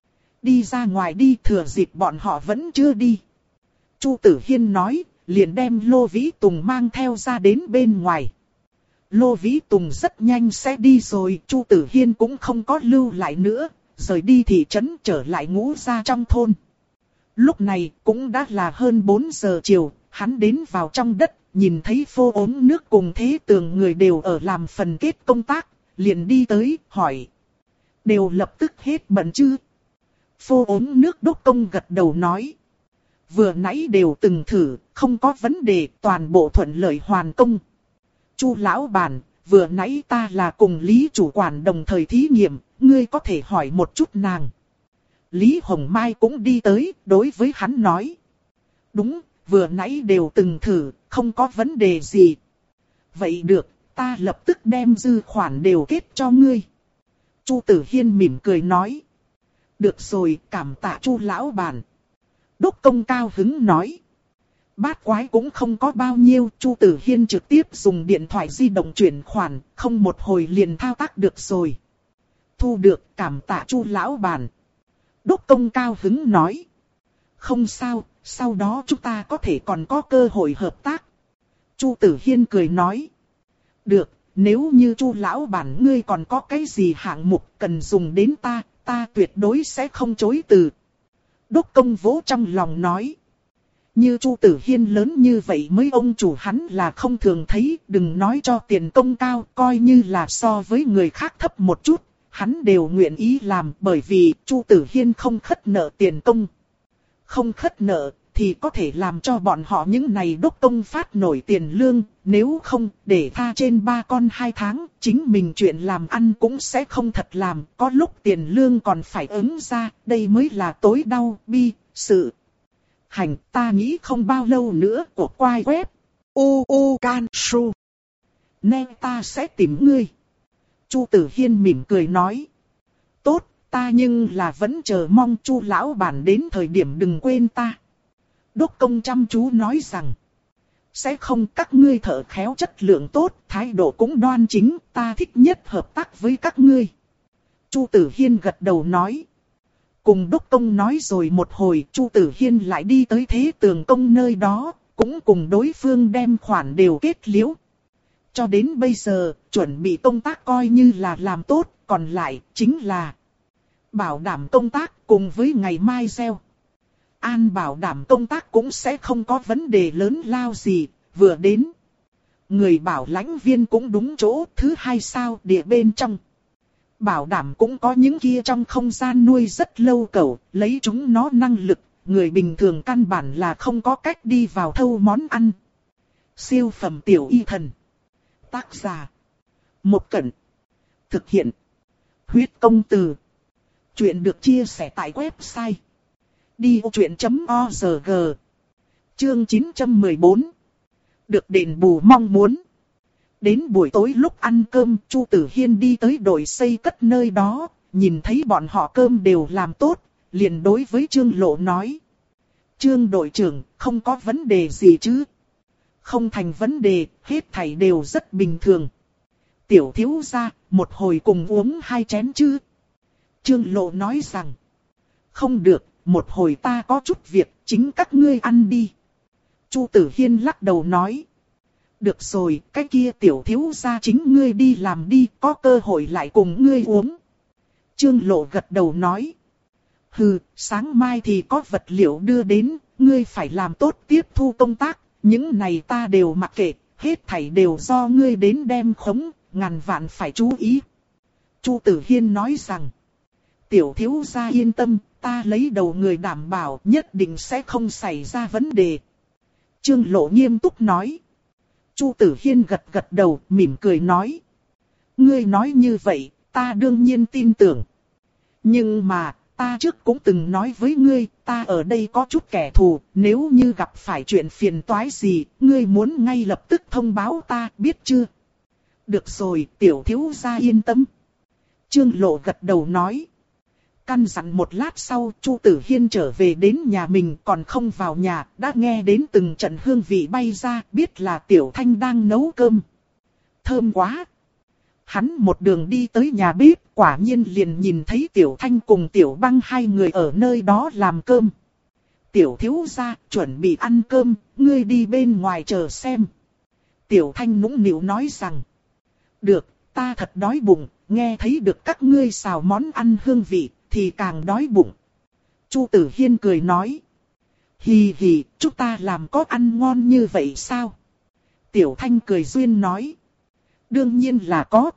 Đi ra ngoài đi, thừa dịp bọn họ vẫn chưa đi. Chu Tử Hiên nói, liền đem Lô Vĩ Tùng mang theo ra đến bên ngoài. Lô Vĩ Tùng rất nhanh sẽ đi rồi, Chu Tử Hiên cũng không có lưu lại nữa, rời đi thị trấn trở lại Ngũ Gia trong thôn. Lúc này cũng đã là hơn bốn giờ chiều, hắn đến vào trong đất, nhìn thấy phô ốm nước cùng thế tường người đều ở làm phần kết công tác, liền đi tới, hỏi. Đều lập tức hết bận chứ? Phô ốm nước đốc công gật đầu nói. Vừa nãy đều từng thử, không có vấn đề, toàn bộ thuận lợi hoàn công. Chu lão bản, vừa nãy ta là cùng Lý chủ quản đồng thời thí nghiệm, ngươi có thể hỏi một chút nàng. Lý Hồng Mai cũng đi tới, đối với hắn nói. Đúng, vừa nãy đều từng thử, không có vấn đề gì. Vậy được, ta lập tức đem dư khoản đều kết cho ngươi. Chu Tử Hiên mỉm cười nói. Được rồi, cảm tạ Chu lão bản. Đốc công cao hứng nói. Bát quái cũng không có bao nhiêu, Chu Tử Hiên trực tiếp dùng điện thoại di động chuyển khoản, không một hồi liền thao tác được rồi. Thu được, cảm tạ Chu lão bản. Đốc công cao hứng nói. Không sao, sau đó chúng ta có thể còn có cơ hội hợp tác. Chu Tử Hiên cười nói. Được, nếu như Chu lão bản ngươi còn có cái gì hạng mục cần dùng đến ta, ta tuyệt đối sẽ không chối từ. Đốc công vỗ trong lòng nói. Như Chu Tử Hiên lớn như vậy mới ông chủ hắn là không thường thấy, đừng nói cho tiền công cao, coi như là so với người khác thấp một chút, hắn đều nguyện ý làm, bởi vì Chu Tử Hiên không khất nợ tiền công. Không khất nợ thì có thể làm cho bọn họ những này đốc công phát nổi tiền lương, nếu không để tha trên ba con hai tháng, chính mình chuyện làm ăn cũng sẽ không thật làm, có lúc tiền lương còn phải ứng ra, đây mới là tối đau bi sự. Hành, ta nghĩ không bao lâu nữa của quai web. U U Can Su. Nên ta sẽ tìm ngươi. Chu Tử Hiên mỉm cười nói. Tốt, ta nhưng là vẫn chờ mong Chu lão bản đến thời điểm đừng quên ta. Đốc công chăm chú nói rằng. Sẽ không, các ngươi thợ khéo chất lượng tốt, thái độ cũng đoan chính, ta thích nhất hợp tác với các ngươi. Chu Tử Hiên gật đầu nói. Cùng đốc công nói rồi một hồi, Chu Tử Hiên lại đi tới Thế Tường Công nơi đó, cũng cùng đối phương đem khoản đều kết liễu. Cho đến bây giờ, chuẩn bị công tác coi như là làm tốt, còn lại chính là bảo đảm công tác cùng với ngày mai gieo. An bảo đảm công tác cũng sẽ không có vấn đề lớn lao gì, vừa đến. Người bảo lãnh viên cũng đúng chỗ, thứ hai sao địa bên trong. Bảo đảm cũng có những kia trong không gian nuôi rất lâu cẩu, lấy chúng nó năng lực, người bình thường căn bản là không có cách đi vào thâu món ăn. Siêu phẩm tiểu y thần. Tác giả. Một Cẩn. Thực hiện. Huyết công từ. Chuyện được chia sẻ tại website. đi ô chuyện chấm org. Chương chín trăm mười bốn. Được đền bù mong muốn. Đến buổi tối lúc ăn cơm, Chu Tử Hiên đi tới đội xây cất nơi đó, nhìn thấy bọn họ cơm đều làm tốt, liền đối với Trương Lộ nói. Trương đội trưởng, không có vấn đề gì chứ? Không thành vấn đề, hết thảy đều rất bình thường. Tiểu thiếu gia, một hồi cùng uống hai chén chứ? Trương Lộ nói rằng. Không được, một hồi ta có chút việc, chính các ngươi ăn đi. Chu Tử Hiên lắc đầu nói. Được rồi, cái kia tiểu thiếu gia chính ngươi đi làm đi, có cơ hội lại cùng ngươi uống. Trương Lộ gật đầu nói. Hừ, sáng mai thì có vật liệu đưa đến, ngươi phải làm tốt tiếp thu công tác, những này ta đều mặc kệ, hết thảy đều do ngươi đến đem khống, ngàn vạn phải chú ý. Chu Tử Hiên nói rằng. Tiểu thiếu gia yên tâm, ta lấy đầu người đảm bảo nhất định sẽ không xảy ra vấn đề. Trương Lộ nghiêm túc nói. Chu Tử Hiên gật gật đầu, mỉm cười nói. Ngươi nói như vậy, ta đương nhiên tin tưởng. Nhưng mà, ta trước cũng từng nói với ngươi, ta ở đây có chút kẻ thù, nếu như gặp phải chuyện phiền toái gì, ngươi muốn ngay lập tức thông báo ta, biết chưa? Được rồi, tiểu thiếu gia yên tâm. Trương Lộ gật đầu nói. Căn dặn một lát sau, Chu Tử Hiên trở về đến nhà mình, còn không vào nhà, đã nghe đến từng trận hương vị bay ra, biết là Tiểu Thanh đang nấu cơm. Thơm quá! Hắn một đường đi tới nhà bếp, quả nhiên liền nhìn thấy Tiểu Thanh cùng Tiểu Băng hai người ở nơi đó làm cơm. Tiểu thiếu gia, chuẩn bị ăn cơm, ngươi đi bên ngoài chờ xem. Tiểu Thanh nũng nịu nói rằng. Được, ta thật đói bụng, nghe thấy được các ngươi xào món ăn hương vị, thì càng đói bụng. Chu Tử Hiên cười nói. Hì hì, chúng ta làm có ăn ngon như vậy sao? Tiểu Thanh cười duyên nói. Đương nhiên là có.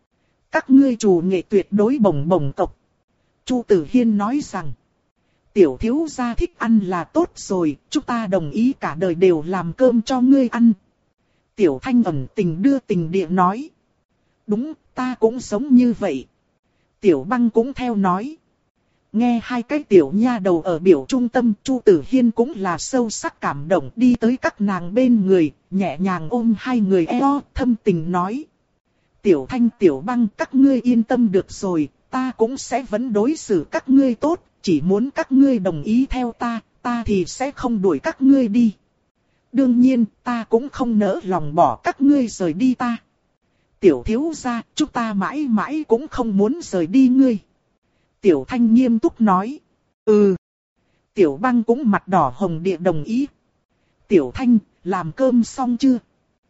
Các ngươi chủ nghệ tuyệt đối bổng bổng tộc. Chu Tử Hiên nói rằng. Tiểu thiếu gia thích ăn là tốt rồi, chúng ta đồng ý cả đời đều làm cơm cho ngươi ăn. Tiểu Thanh ẩn tình đưa tình địa nói. Đúng, ta cũng sống như vậy. Tiểu Băng cũng theo nói. Nghe hai cái tiểu nha đầu ở biểu trung tâm, Chu Tử Hiên cũng là sâu sắc cảm động, đi tới các nàng bên người, nhẹ nhàng ôm hai người eo, thâm tình nói. Tiểu Thanh, Tiểu Băng, các ngươi yên tâm được rồi, ta cũng sẽ vẫn đối xử các ngươi tốt, chỉ muốn các ngươi đồng ý theo ta, ta thì sẽ không đuổi các ngươi đi. Đương nhiên, ta cũng không nỡ lòng bỏ các ngươi rời đi ta. Tiểu thiếu gia, chúng ta mãi mãi cũng không muốn rời đi ngươi. Tiểu Thanh nghiêm túc nói. Ừ. Tiểu Băng cũng mặt đỏ hồng địa đồng ý. Tiểu Thanh, làm cơm xong chưa?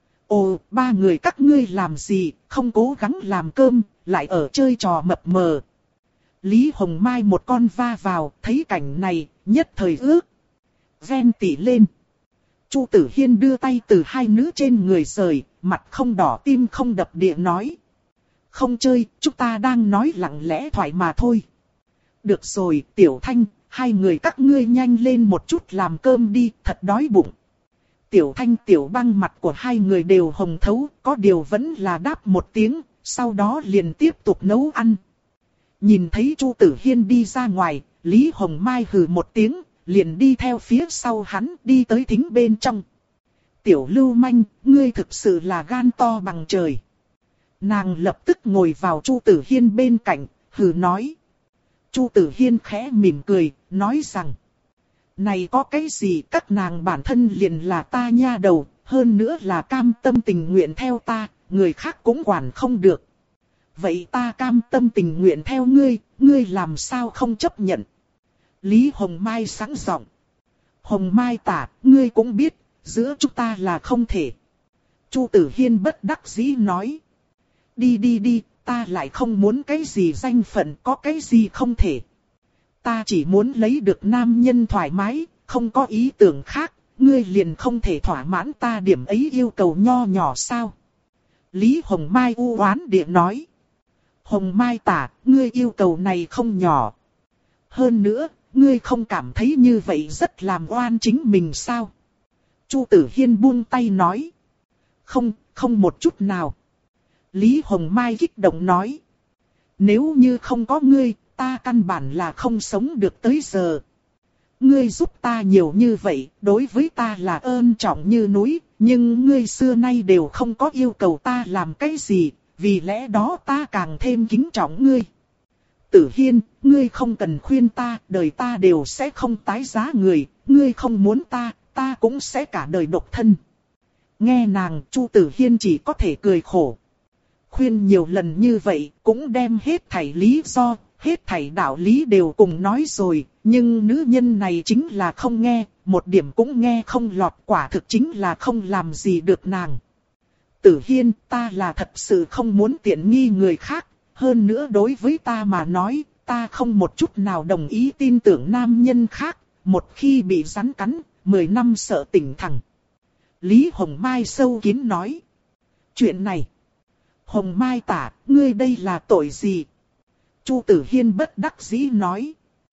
Ồ, ba người các ngươi làm gì, không cố gắng làm cơm, lại ở chơi trò mập mờ. Lý Hồng Mai một con va vào, thấy cảnh này, nhất thời ước. Ven tỉ lên. Chu Tử Hiên đưa tay từ hai nữ trên người rời, mặt không đỏ tim không đập địa nói. Không chơi, chúng ta đang nói lặng lẽ thoại mà thôi. Được rồi, Tiểu Thanh, hai người các ngươi nhanh lên một chút làm cơm đi, thật đói bụng. Tiểu Thanh, Tiểu Băng mặt của hai người đều hồng thấu, có điều vẫn là đáp một tiếng, sau đó liền tiếp tục nấu ăn. Nhìn thấy Chu Tử Hiên đi ra ngoài, Lý Hồng Mai hừ một tiếng, liền đi theo phía sau hắn đi tới thính bên trong. Tiểu lưu manh, ngươi thực sự là gan to bằng trời. Nàng lập tức ngồi vào Chu Tử Hiên bên cạnh, hừ nói. Chu Tử Hiên khẽ mỉm cười, nói rằng. Này có cái gì, các nàng bản thân liền là ta nha đầu, hơn nữa là cam tâm tình nguyện theo ta, người khác cũng quản không được. Vậy ta cam tâm tình nguyện theo ngươi, ngươi làm sao không chấp nhận? Lý Hồng Mai sẵn giọng. Hồng Mai tả, ngươi cũng biết, giữa chúng ta là không thể. Chu Tử Hiên bất đắc dĩ nói. Đi đi đi, ta lại không muốn cái gì danh phận, có cái gì không thể. Ta chỉ muốn lấy được nam nhân thoải mái, không có ý tưởng khác, ngươi liền không thể thỏa mãn ta điểm ấy yêu cầu nho nhỏ sao? Lý Hồng Mai u oán địa nói. Hồng Mai tả, ngươi yêu cầu này không nhỏ. Hơn nữa, ngươi không cảm thấy như vậy rất làm oan chính mình sao? Chu Tử Hiên buông tay nói. Không, không một chút nào. Lý Hồng Mai kích động nói. Nếu như không có ngươi, ta căn bản là không sống được tới giờ. Ngươi giúp ta nhiều như vậy, đối với ta là ơn trọng như núi, nhưng ngươi xưa nay đều không có yêu cầu ta làm cái gì, vì lẽ đó ta càng thêm kính trọng ngươi. Tử Hiên, ngươi không cần khuyên ta, đời ta đều sẽ không tái giá người, ngươi không muốn ta, ta cũng sẽ cả đời độc thân. Nghe nàng, Chu Tử Hiên chỉ có thể cười khổ. Khuyên nhiều lần như vậy, cũng đem hết thảy lý do, hết thảy đạo lý đều cùng nói rồi, nhưng nữ nhân này chính là không nghe, một điểm cũng nghe không lọt, quả thực chính là không làm gì được nàng. Tử Hiên, ta là thật sự không muốn tiện nghi người khác, hơn nữa đối với ta mà nói, ta không một chút nào đồng ý tin tưởng nam nhân khác, một khi bị rắn cắn, mười năm sợ tỉnh thẳng. Lý Hồng Mai sâu kín nói. Chuyện này, Hồng Mai tả, ngươi đây là tội gì? Chu Tử Hiên bất đắc dĩ nói.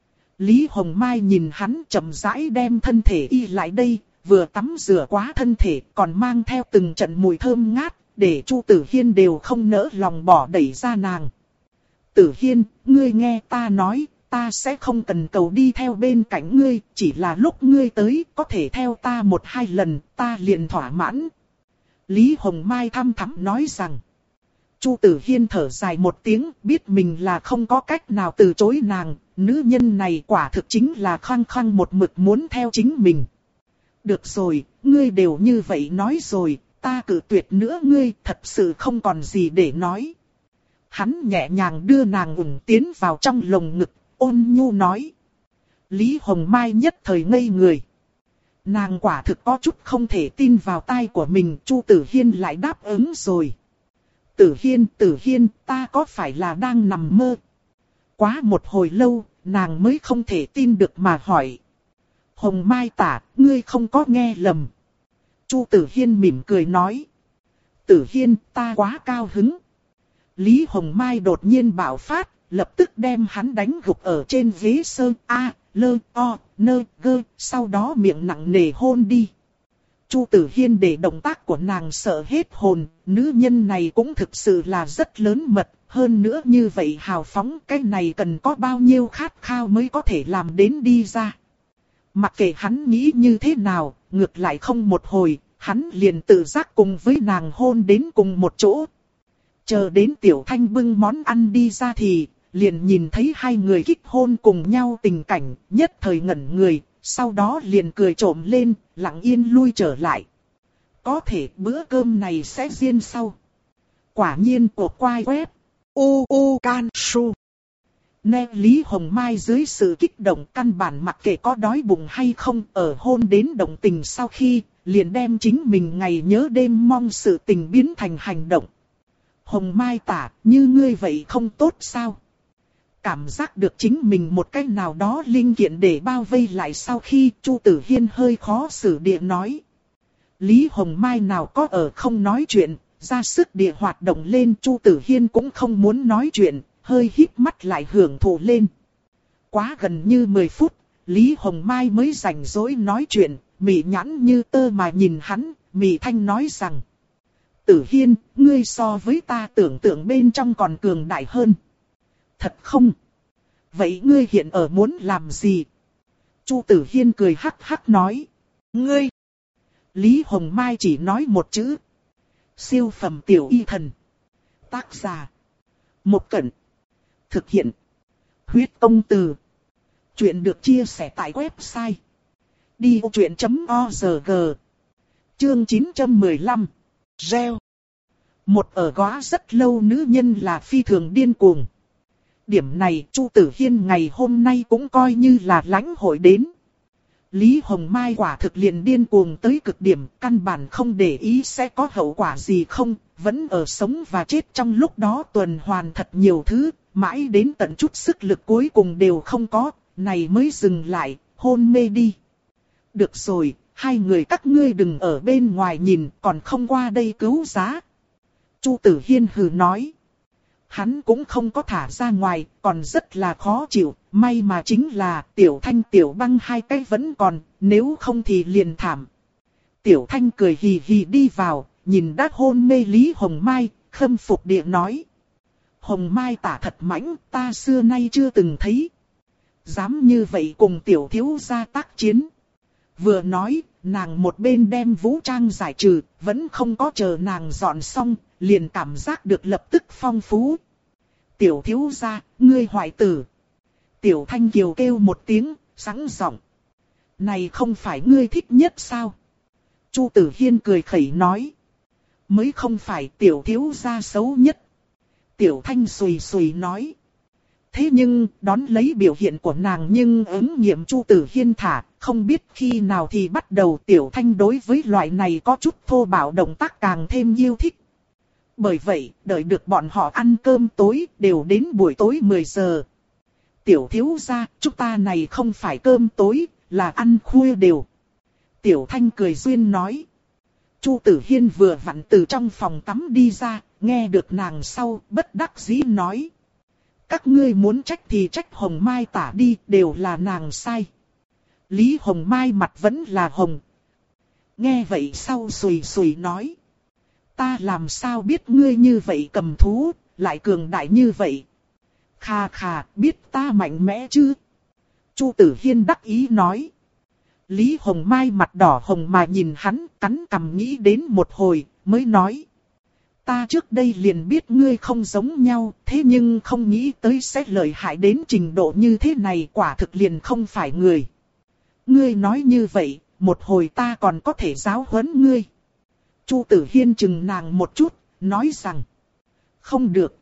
Lý Hồng Mai nhìn hắn chậm rãi đem thân thể y lại đây, vừa tắm rửa quá thân thể còn mang theo từng trận mùi thơm ngát, để Chu Tử Hiên đều không nỡ lòng bỏ đẩy ra nàng. Tử Hiên, ngươi nghe ta nói, ta sẽ không cần cầu đi theo bên cạnh ngươi, chỉ là lúc ngươi tới có thể theo ta một hai lần, ta liền thỏa mãn. Lý Hồng Mai thăm thắm nói rằng. Chu Tử Hiên thở dài một tiếng, biết mình là không có cách nào từ chối nàng, nữ nhân này quả thực chính là khăng khăng một mực muốn theo chính mình. Được rồi, ngươi đều như vậy nói rồi, ta cự tuyệt nữa ngươi, thật sự không còn gì để nói. Hắn nhẹ nhàng đưa nàng ủng tiến vào trong lồng ngực, ôn nhu nói. Lý Hồng Mai nhất thời ngây người. Nàng quả thực có chút không thể tin vào tai của mình, Chu Tử Hiên lại đáp ứng rồi. Tử Hiên, Tử Hiên, ta có phải là đang nằm mơ? Quá một hồi lâu, nàng mới không thể tin được mà hỏi. Hồng Mai tả, ngươi không có nghe lầm. Chu Tử Hiên mỉm cười nói. Tử Hiên, ta quá cao hứng. Lý Hồng Mai đột nhiên bạo phát, lập tức đem hắn đánh gục ở trên ghế sơn A, lơ, o, nơ, gơ, sau đó miệng nặng nề hôn đi. Chu Tử Hiên để động tác của nàng sợ hết hồn, nữ nhân này cũng thực sự là rất lớn mật, hơn nữa như vậy hào phóng, cái này cần có bao nhiêu khát khao mới có thể làm đến đi ra. Mặc kệ hắn nghĩ như thế nào, ngược lại không một hồi, hắn liền tự giác cùng với nàng hôn đến cùng một chỗ. Chờ đến Tiểu Thanh bưng món ăn đi ra thì, liền nhìn thấy hai người kích hôn cùng nhau tình cảnh, nhất thời ngẩn người, sau đó liền cười trộm lên, lặng yên lui trở lại. Có thể bữa cơm này sẽ riêng sau. Quả nhiên của quai web. U U Can Su. Nè Lý Hồng Mai dưới sự kích động căn bản mặc kệ có đói bụng hay không, ở hôn đến động tình sau khi, liền đem chính mình ngày nhớ đêm mong sự tình biến thành hành động. Hồng Mai tả, như ngươi vậy không tốt sao? Cảm giác được chính mình một cách nào đó linh kiện để bao vây lại sau khi Chu Tử Hiên hơi khó xử địa nói. Lý Hồng Mai nào có ở không nói chuyện, ra sức địa hoạt động lên. Chu Tử Hiên cũng không muốn nói chuyện, hơi híp mắt lại hưởng thụ lên. Quá gần như mười phút, Lý Hồng Mai mới rảnh rỗi nói chuyện, mị nhãn như tơ mà nhìn hắn, mị thanh nói rằng. Tử Hiên, ngươi so với ta tưởng tượng bên trong còn cường đại hơn. Thật không? Vậy ngươi hiện ở muốn làm gì? Chu Tử Hiên cười hắc hắc nói. Ngươi! Lý Hồng Mai chỉ nói một chữ. Siêu phẩm tiểu y thần. Tác giả. Một Cẩn. Thực hiện. Huyết Công Từ. Chuyện được chia sẻ tại website đi vô chuyện chấm org. Chương chín trăm mười lăm. Reo. Một ở góa rất lâu nữ nhân là phi thường điên cuồng. Điểm này Chu Tử Hiên ngày hôm nay cũng coi như là lãnh hội đến. Lý Hồng Mai quả thực liền điên cuồng tới cực điểm, căn bản không để ý sẽ có hậu quả gì không, vẫn ở sống và chết trong lúc đó tuần hoàn thật nhiều thứ, mãi đến tận chút sức lực cuối cùng đều không có, này mới dừng lại, hôn mê đi. Được rồi, hai người các ngươi đừng ở bên ngoài nhìn, còn không qua đây cứu giá. Chu Tử Hiên hừ nói. Hắn cũng không có thả ra ngoài, còn rất là khó chịu, may mà chính là Tiểu Thanh Tiểu Băng hai cái vẫn còn, nếu không thì liền thảm. Tiểu Thanh cười hì hì đi vào, nhìn đã hôn mê Lý Hồng Mai, khâm phục địa nói. Hồng Mai tả thật mãnh, ta xưa nay chưa từng thấy. Dám như vậy cùng tiểu thiếu gia tác chiến. Vừa nói, nàng một bên đem vũ trang giải trừ, vẫn không có chờ nàng dọn xong, liền cảm giác được lập tức phong phú. Tiểu thiếu gia, ngươi hoại tử. Tiểu Thanh Kiều kêu một tiếng, sẵn giọng. Này không phải ngươi thích nhất sao? Chu Tử Hiên cười khẩy nói. Mới không phải tiểu thiếu gia xấu nhất. Tiểu Thanh sùi sùi nói. Thế nhưng, đón lấy biểu hiện của nàng nhưng ứng nghiệm Chu Tử Hiên thả, không biết khi nào thì bắt đầu Tiểu Thanh đối với loại này có chút thô bạo động tác càng thêm yêu thích. Bởi vậy, đợi được bọn họ ăn cơm tối, đều đến buổi tối mười giờ. Tiểu thiếu gia, chúng ta này không phải cơm tối, là ăn khuya đều. Tiểu Thanh cười duyên nói. Chu Tử Hiên vừa vặn từ trong phòng tắm đi ra, nghe được nàng sau, bất đắc dĩ nói. Các ngươi muốn trách thì trách Hồng Mai tả đi, đều là nàng sai. Lý Hồng Mai mặt vẫn là hồng. Nghe vậy sau sùi sùi nói. Ta làm sao biết ngươi như vậy cầm thú, lại cường đại như vậy. Khà khà, biết ta mạnh mẽ chứ. Chu Tử Hiên đắc ý nói. Lý Hồng Mai mặt đỏ hồng mà nhìn hắn, cắn cằm nghĩ đến một hồi, mới nói. Ta trước đây liền biết ngươi không giống nhau, thế nhưng không nghĩ tới sẽ lợi hại đến trình độ như thế này, quả thực liền không phải người. Ngươi nói như vậy, một hồi ta còn có thể giáo huấn ngươi. Chu Tử Hiên chừng nàng một chút, nói rằng. Không được.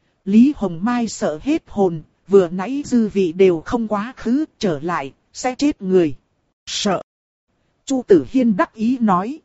Lý Hồng Mai sợ hết hồn, vừa nãy dư vị đều không quá khứ, trở lại, sẽ chết người. Sợ. Chu Tử Hiên đắc ý nói.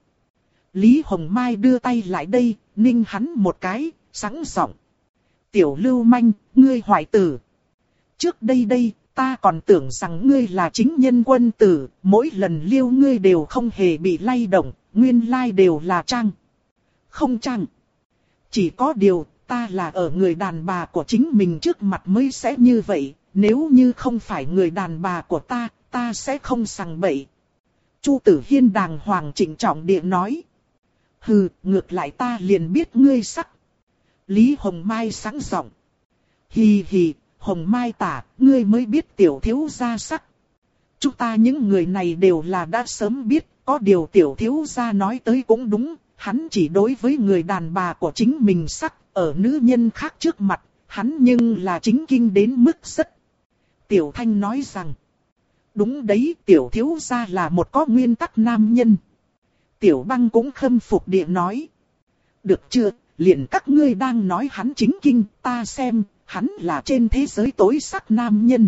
Lý Hồng Mai đưa tay lại đây, ninh hắn một cái, sẵn giọng. Tiểu lưu manh, ngươi hoại tử. Trước đây đây, ta còn tưởng rằng ngươi là chính nhân quân tử, mỗi lần liêu ngươi đều không hề bị lay động, nguyên lai đều là trang. Không trang. Chỉ có điều, ta là ở người đàn bà của chính mình trước mặt mới sẽ như vậy, nếu như không phải người đàn bà của ta, ta sẽ không sằng bậy. Chu Tử Hiên đàng hoàng trịnh trọng địa nói. Hừ, ngược lại ta liền biết ngươi sắc. Lý Hồng Mai sẵn giọng. Hì hì, Hồng Mai tả, ngươi mới biết tiểu thiếu gia sắc. Chúng ta những người này đều là đã sớm biết, có điều tiểu thiếu gia nói tới cũng đúng, hắn chỉ đối với người đàn bà của chính mình sắc, ở nữ nhân khác trước mặt, hắn nhưng là chính kinh đến mức rất. Tiểu Thanh nói rằng, đúng đấy, tiểu thiếu gia là một có nguyên tắc nam nhân. Tiểu Băng cũng khâm phục địa nói. Được chưa, liền các ngươi đang nói hắn chính kinh, ta xem, hắn là trên thế giới tối sắc nam nhân.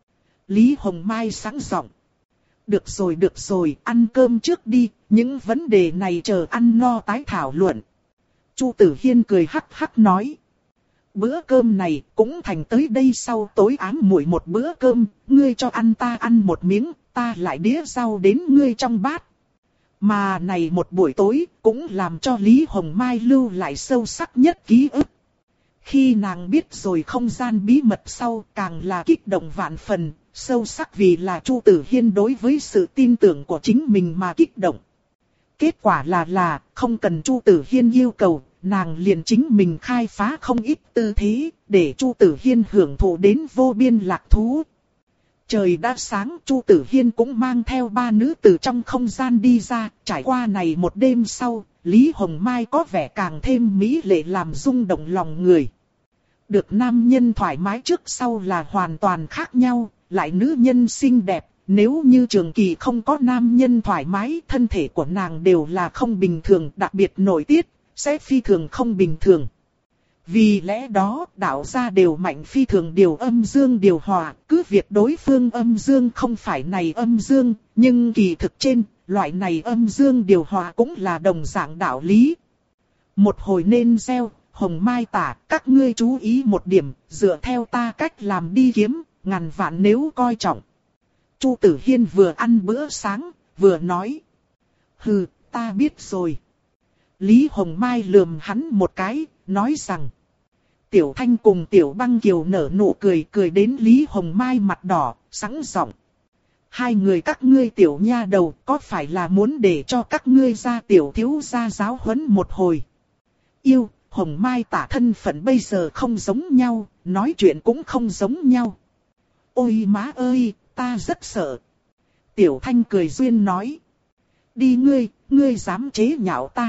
Lý Hồng Mai sẵn giọng. Được rồi được rồi, ăn cơm trước đi, những vấn đề này chờ ăn no tái thảo luận. Chu Tử Hiên cười hắc hắc nói. Bữa cơm này cũng thành tới đây sau tối ám muội một bữa cơm, ngươi cho ăn ta ăn một miếng, ta lại đĩa rau đến ngươi trong bát. Mà này một buổi tối cũng làm cho Lý Hồng Mai lưu lại sâu sắc nhất ký ức. Khi nàng biết rồi không gian bí mật sau càng là kích động vạn phần, sâu sắc vì là Chu Tử Hiên đối với sự tin tưởng của chính mình mà kích động. Kết quả là là không cần Chu Tử Hiên yêu cầu, nàng liền chính mình khai phá không ít tư thế, để Chu Tử Hiên hưởng thụ đến vô biên lạc thú. Trời đã sáng, Chu Tử Hiên cũng mang theo ba nữ từ trong không gian đi ra, trải qua này một đêm sau, Lý Hồng Mai có vẻ càng thêm mỹ lệ làm rung động lòng người. Được nam nhân thoải mái trước sau là hoàn toàn khác nhau, lại nữ nhân xinh đẹp, nếu như trường kỳ không có nam nhân thoải mái, thân thể của nàng đều là không bình thường, đặc biệt nội tiết, sẽ phi thường không bình thường. Vì lẽ đó, đạo gia đều mạnh phi thường điều âm dương điều hòa, cứ việc đối phương âm dương không phải này âm dương, nhưng kỳ thực trên, loại này âm dương điều hòa cũng là đồng dạng đạo lý. Một hồi nên gieo, Hồng Mai tả, các ngươi chú ý một điểm, dựa theo ta cách làm đi kiếm, ngàn vạn nếu coi trọng. Chu Tử Hiên vừa ăn bữa sáng, vừa nói. Hừ, ta biết rồi. Lý Hồng Mai lườm hắn một cái, nói rằng. Tiểu Thanh cùng Tiểu Băng Kiều nở nụ cười, cười đến Lý Hồng Mai mặt đỏ, sẵn giọng. Hai người các ngươi tiểu nha đầu, có phải là muốn để cho các ngươi ra tiểu thiếu gia giáo huấn một hồi? Yêu, Hồng Mai tả thân phận bây giờ không giống nhau, nói chuyện cũng không giống nhau. Ôi má ơi, ta rất sợ. Tiểu Thanh cười duyên nói. Đi ngươi, ngươi dám chế nhạo ta.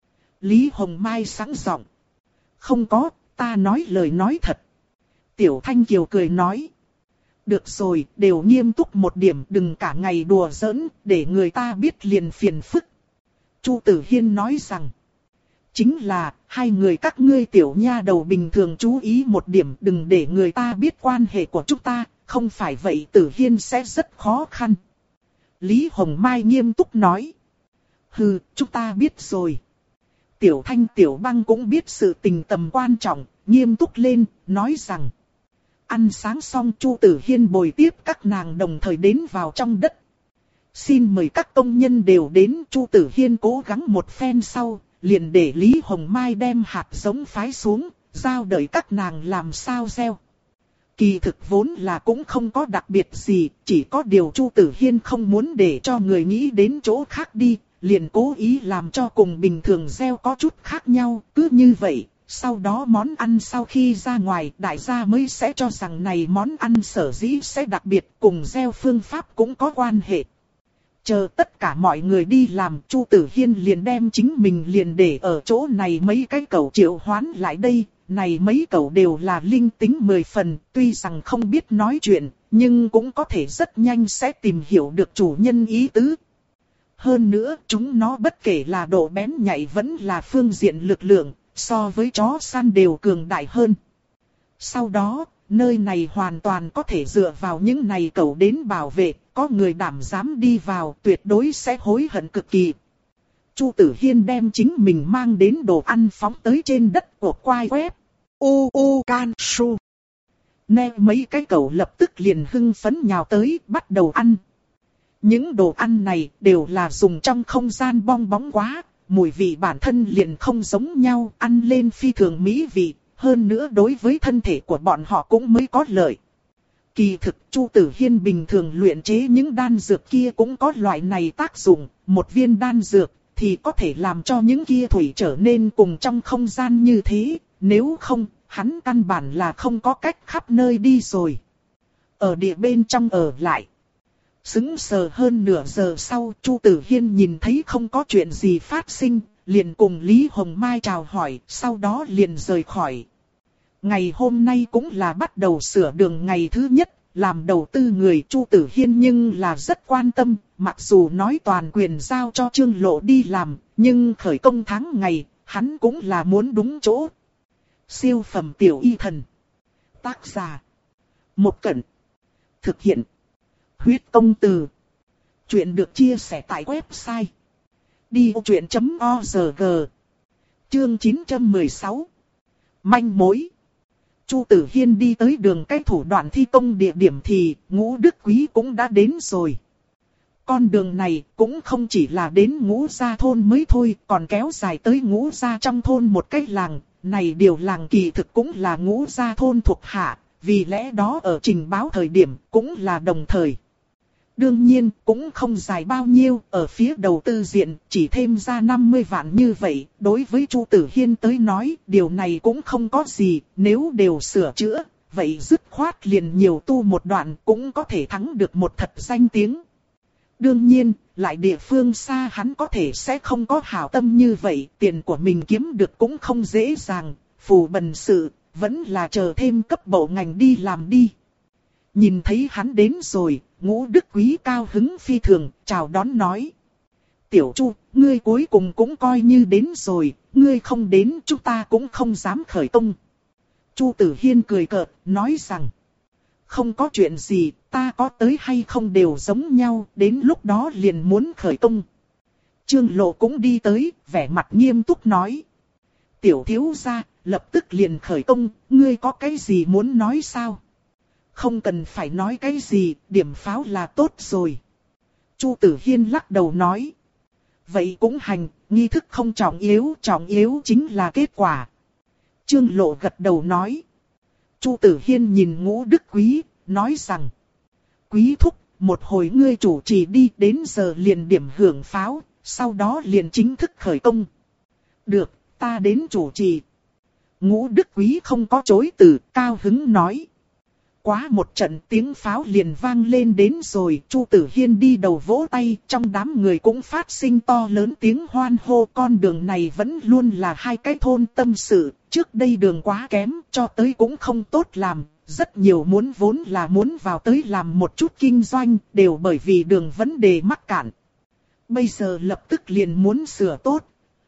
Lý Hồng Mai sẵn giọng. Không có, ta nói lời nói thật. Tiểu Thanh Kiều cười nói. Được rồi, đều nghiêm túc một điểm, đừng cả ngày đùa giỡn, để người ta biết liền phiền phức. Chu Tử Hiên nói rằng. Chính là, hai người các ngươi tiểu nha đầu bình thường chú ý một điểm, đừng để người ta biết quan hệ của chúng ta, không phải vậy Tử Hiên sẽ rất khó khăn. Lý Hồng Mai nghiêm túc nói. Hừ, chúng ta biết rồi. Tiểu Thanh Tiểu Băng cũng biết sự tình tầm quan trọng, nghiêm túc lên, nói rằng. Ăn sáng xong Chu Tử Hiên bồi tiếp các nàng đồng thời đến vào trong đất. Xin mời các công nhân đều đến. Chu Tử Hiên cố gắng một phen sau, liền để Lý Hồng Mai đem hạt giống phái xuống, giao đợi các nàng làm sao gieo. Kỳ thực vốn là cũng không có đặc biệt gì, chỉ có điều Chu Tử Hiên không muốn để cho người nghĩ đến chỗ khác đi, liền cố ý làm cho cùng bình thường gieo có chút khác nhau, cứ như vậy. Sau đó món ăn sau khi ra ngoài, đại gia mới sẽ cho rằng này món ăn sở dĩ sẽ đặc biệt, cùng gieo phương pháp cũng có quan hệ. Chờ tất cả mọi người đi làm, Chu Tử Hiên liền đem chính mình liền để ở chỗ này mấy cái cẩu triệu hoán lại đây. Này mấy cẩu đều là linh tính mười phần, tuy rằng không biết nói chuyện, nhưng cũng có thể rất nhanh sẽ tìm hiểu được chủ nhân ý tứ. Hơn nữa, chúng nó bất kể là độ bén nhạy vẫn là phương diện lực lượng, so với chó săn đều cường đại hơn. Sau đó, nơi này hoàn toàn có thể dựa vào những này cẩu đến bảo vệ, có người đảm dám đi vào tuyệt đối sẽ hối hận cực kỳ. Chu Tử Hiên đem chính mình mang đến đồ ăn phóng tới trên đất của quai quép. U U Can Su. Nè mấy cái cẩu lập tức liền hưng phấn nhào tới bắt đầu ăn. Những đồ ăn này đều là dùng trong không gian bong bóng quá, mùi vị bản thân liền không giống nhau, ăn lên phi thường mỹ vị, hơn nữa đối với thân thể của bọn họ cũng mới có lợi. Kỳ thực Chu Tử Hiên bình thường luyện chế những đan dược kia cũng có loại này tác dụng, một viên đan dược thì có thể làm cho những kia thủy trở nên cùng trong không gian như thế, nếu không, hắn căn bản là không có cách khắp nơi đi rồi. Ở địa bên trong ở lại. Sững sờ hơn nửa giờ sau, Chu Tử Hiên nhìn thấy không có chuyện gì phát sinh, liền cùng Lý Hồng Mai chào hỏi, sau đó liền rời khỏi. Ngày hôm nay cũng là bắt đầu sửa đường ngày thứ nhất, làm đầu tư người Chu Tử Hiên nhưng là rất quan tâm, mặc dù nói toàn quyền giao cho Trương Lộ đi làm, nhưng khởi công tháng ngày, hắn cũng là muốn đúng chỗ. Siêu phẩm tiểu y thần. Tác giả. Một Cẩn. Thực hiện. Huyết công từ. Chuyện được chia sẻ tại website. đi ô chuyện chấm o rờ giê. Chương chín trăm mười sáu. Manh mối. Chu Tử Hiên đi tới đường cái thủ đoạn thi công địa điểm thì Ngũ Đức Quý cũng đã đến rồi. Con đường này cũng không chỉ là đến Ngũ Gia thôn mới thôi, còn kéo dài tới Ngũ Gia trong thôn một cái làng. Này điều làng kỳ thực cũng là Ngũ Gia thôn thuộc hạ, vì lẽ đó ở trình báo thời điểm cũng là đồng thời. Đương nhiên cũng không dài bao nhiêu, ở phía đầu tư diện chỉ thêm ra năm mươi vạn như vậy, đối với Chu Tử Hiên tới nói điều này cũng không có gì, nếu đều sửa chữa, vậy dứt khoát liền nhiều tu một đoạn cũng có thể thắng được một thật danh tiếng. Đương nhiên, lại địa phương xa hắn có thể sẽ không có hảo tâm như vậy, tiền của mình kiếm được cũng không dễ dàng, phù bần sự, vẫn là chờ thêm cấp bộ ngành đi làm đi. Nhìn thấy hắn đến rồi, Ngũ Đức Quý cao hứng phi thường, chào đón nói. Tiểu Chu, ngươi cuối cùng cũng coi như đến rồi, ngươi không đến chúng ta cũng không dám khởi công. Chu Tử Hiên cười cợt, nói rằng. Không có chuyện gì, ta có tới hay không đều giống nhau, đến lúc đó liền muốn khởi công. Trương Lộ cũng đi tới, vẻ mặt nghiêm túc nói. Tiểu thiếu gia, lập tức liền khởi công, ngươi có cái gì muốn nói sao? Không cần phải nói cái gì, điểm pháo là tốt rồi. Chu Tử Hiên lắc đầu nói. Vậy cũng hành, nghi thức không trọng yếu, trọng yếu chính là kết quả. Trương Lộ gật đầu nói. Chu Tử Hiên nhìn Ngũ Đức Quý, nói rằng. Quý thúc, một hồi ngươi chủ trì đi, đến giờ liền điểm hưởng pháo, sau đó liền chính thức khởi công. Được, ta đến chủ trì. Ngũ Đức Quý không có chối từ, cao hứng nói. Quá một trận tiếng pháo liền vang lên đến rồi, Chu Tử Hiên đi đầu vỗ tay, trong đám người cũng phát sinh to lớn tiếng hoan hô. Con đường này vẫn luôn là hai cái thôn tâm sự, trước đây đường quá kém, cho tới cũng không tốt làm, rất nhiều muốn vốn là muốn vào tới làm một chút kinh doanh, đều bởi vì đường vấn đề mắc cạn. Bây giờ lập tức liền muốn sửa tốt,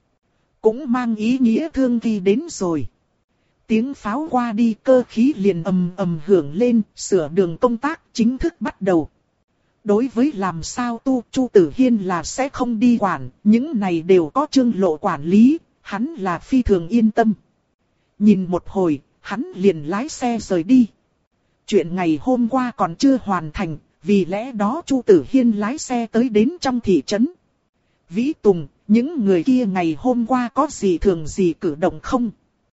cũng mang ý nghĩa thương kỳ đến rồi. Tiếng pháo qua đi, cơ khí liền ầm ầm hưởng lên, sửa đường công tác chính thức bắt đầu. Đối với làm sao tu, Chu Tử Hiên là sẽ không đi quản, những này đều có Trương Lộ quản lý, hắn là phi thường yên tâm. Nhìn một hồi, hắn liền lái xe rời đi. Chuyện ngày hôm qua còn chưa hoàn thành, vì lẽ đó Chu Tử Hiên lái xe tới đến trong thị trấn. Vĩ Tùng, những người kia ngày hôm qua có gì thường gì cử động không?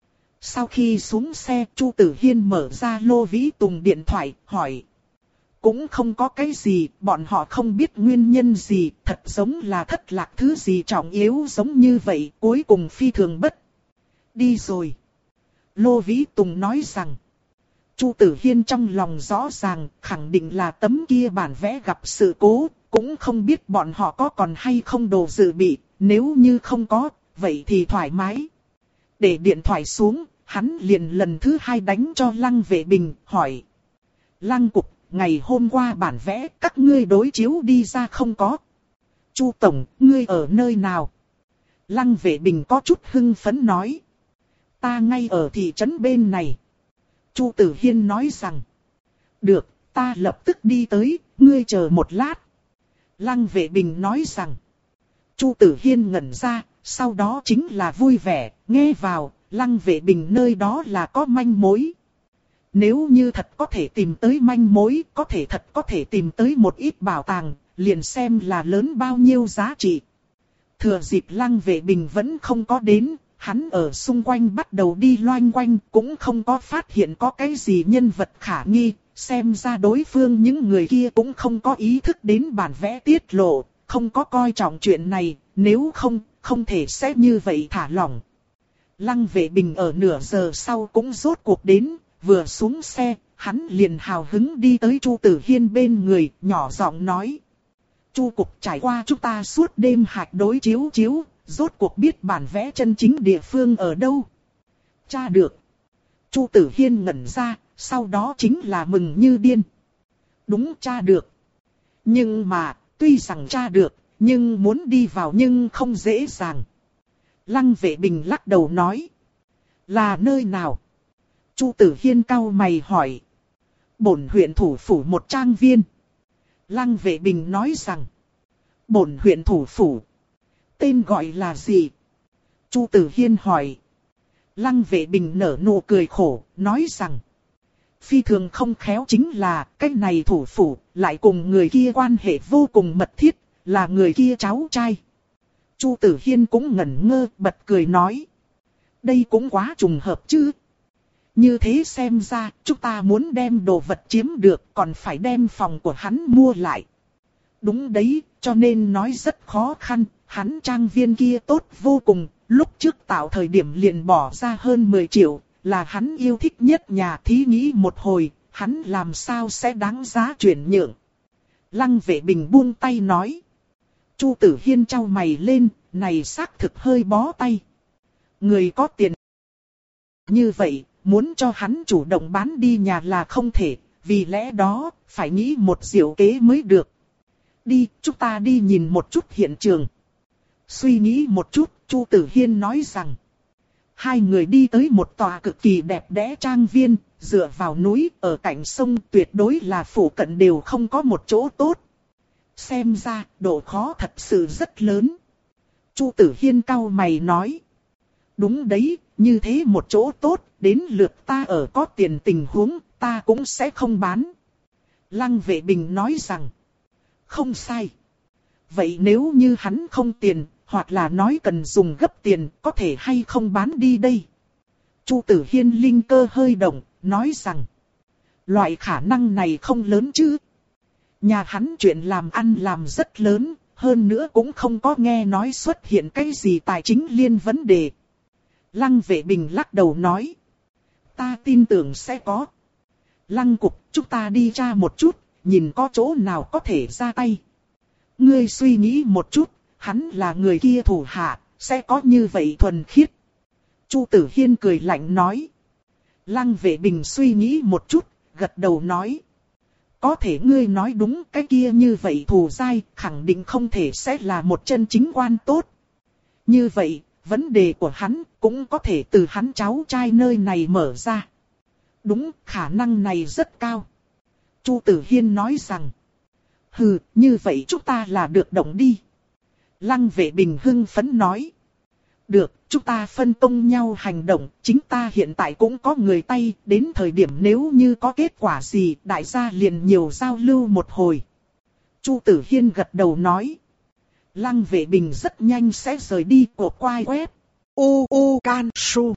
Sau khi xuống xe, Chu Tử Hiên mở ra Lô Vĩ Tùng điện thoại, hỏi. Cũng không có cái gì, bọn họ không biết nguyên nhân gì, thật giống là thất lạc thứ gì trọng yếu giống như vậy, cuối cùng phi thường bất. Đi rồi. Lô Vĩ Tùng nói rằng. Chu Tử Hiên trong lòng rõ ràng, khẳng định là tấm kia bản vẽ gặp sự cố, cũng không biết bọn họ có còn hay không đồ dự bị, nếu như không có, vậy thì thoải mái. Để điện thoại xuống, hắn liền lần thứ hai đánh cho Lăng Vệ Bình, hỏi. Lăng Cục, ngày hôm qua bản vẽ các ngươi đối chiếu đi ra không có? Chu Tổng, ngươi ở nơi nào? Lăng Vệ Bình có chút hưng phấn nói. Ta ngay ở thị trấn bên này. Chu Tử Hiên nói rằng. Được, ta lập tức đi tới, ngươi chờ một lát. Lăng Vệ Bình nói rằng. Chu Tử Hiên ngẩn ra, sau đó chính là vui vẻ, nghe vào, Lăng Vệ Bình nơi đó là có manh mối. Nếu như thật có thể tìm tới manh mối, có thể thật có thể tìm tới một ít bảo tàng, liền xem là lớn bao nhiêu giá trị. Thừa dịp Lăng Vệ Bình vẫn không có đến, hắn ở xung quanh bắt đầu đi loanh quanh, cũng không có phát hiện có cái gì nhân vật khả nghi, xem ra đối phương những người kia cũng không có ý thức đến bản vẽ tiết lộ, không có coi trọng chuyện này, nếu không, không thể sẽ như vậy thả lỏng. Lăng Vệ Bình ở nửa giờ sau cũng rốt cuộc đến, vừa xuống xe, hắn liền hào hứng đi tới Chu Tử Hiên bên người, nhỏ giọng nói. Chu Cục, trải qua chúng ta suốt đêm hạch đối chiếu chiếu, rốt cuộc biết bản vẽ chân chính địa phương ở đâu. Tra được. Chu Tử Hiên ngẩn ra, sau đó chính là mừng như điên. Đúng, tra được. Nhưng mà, tuy rằng tra được, nhưng muốn đi vào nhưng không dễ dàng. Lăng Vệ Bình lắc đầu nói. Là nơi nào? Chu Tử Hiên cau mày hỏi. Bổn huyện thủ phủ một trang viên. Lăng Vệ Bình nói rằng. Bổn huyện thủ phủ. Tên gọi là gì? Chu Tử Hiên hỏi. Lăng Vệ Bình nở nụ cười khổ, nói rằng. Phi thường không khéo chính là, cái này thủ phủ, lại cùng người kia quan hệ vô cùng mật thiết, là người kia cháu trai. Chu Tử Hiên cũng ngẩn ngơ, bật cười nói. Đây cũng quá trùng hợp chứ. Như thế xem ra, chúng ta muốn đem đồ vật chiếm được, còn phải đem phòng của hắn mua lại. Đúng đấy, cho nên nói rất khó khăn, hắn trang viên kia tốt vô cùng, lúc trước tạo thời điểm liền bỏ ra hơn mười triệu, là hắn yêu thích nhất nhà, thí nghĩ một hồi, hắn làm sao sẽ đáng giá chuyển nhượng. Lăng Vệ Bình buông tay nói. Chu Tử Hiên chau mày lên, này xác thực hơi bó tay. Người có tiền như vậy, muốn cho hắn chủ động bán đi nhà là không thể, vì lẽ đó, phải nghĩ một diệu kế mới được. Đi, chúng ta đi nhìn một chút hiện trường. Suy nghĩ một chút, Chu Tử Hiên nói rằng. Hai người đi tới một tòa cực kỳ đẹp đẽ trang viên, dựa vào núi, ở cạnh sông, tuyệt đối là phủ cận đều không có một chỗ tốt. Xem ra, độ khó thật sự rất lớn. Chu Tử Hiên cau mày nói. Đúng đấy, như thế một chỗ tốt, đến lượt ta ở có tiền tình huống, ta cũng sẽ không bán. Lăng Vệ Bình nói rằng. Không sai. Vậy nếu như hắn không tiền, hoặc là nói cần dùng gấp tiền, có thể hay không bán đi đây? Chu Tử Hiên linh cơ hơi động, nói rằng. Loại khả năng này không lớn chứ. Nhà hắn chuyện làm ăn làm rất lớn, hơn nữa cũng không có nghe nói xuất hiện cái gì tài chính liên vấn đề. Lăng Vệ Bình lắc đầu nói. Ta tin tưởng sẽ có. Lăng cục, chúng ta đi tra một chút, nhìn có chỗ nào có thể ra tay. Ngươi suy nghĩ một chút, hắn là người kia thủ hạ, sẽ có như vậy thuần khiết. Chu Tử Hiên cười lạnh nói. Lăng Vệ Bình suy nghĩ một chút, gật đầu nói. Có thể ngươi nói đúng, cái kia như vậy thù dai, khẳng định không thể sẽ là một chân chính quan tốt. Như vậy, vấn đề của hắn cũng có thể từ hắn cháu trai nơi này mở ra. Đúng, khả năng này rất cao. Chu Tử Hiên nói rằng. Hừ, như vậy chúng ta là được động đi. Lăng Vệ Bình hưng phấn nói. Được, chúng ta phân công nhau hành động, chính ta hiện tại cũng có người tay, đến thời điểm nếu như có kết quả gì, đại gia liền nhiều giao lưu một hồi. Chu Tử Hiên gật đầu nói. Lăng Vệ Bình rất nhanh sẽ rời đi của quai web. U U Can Su.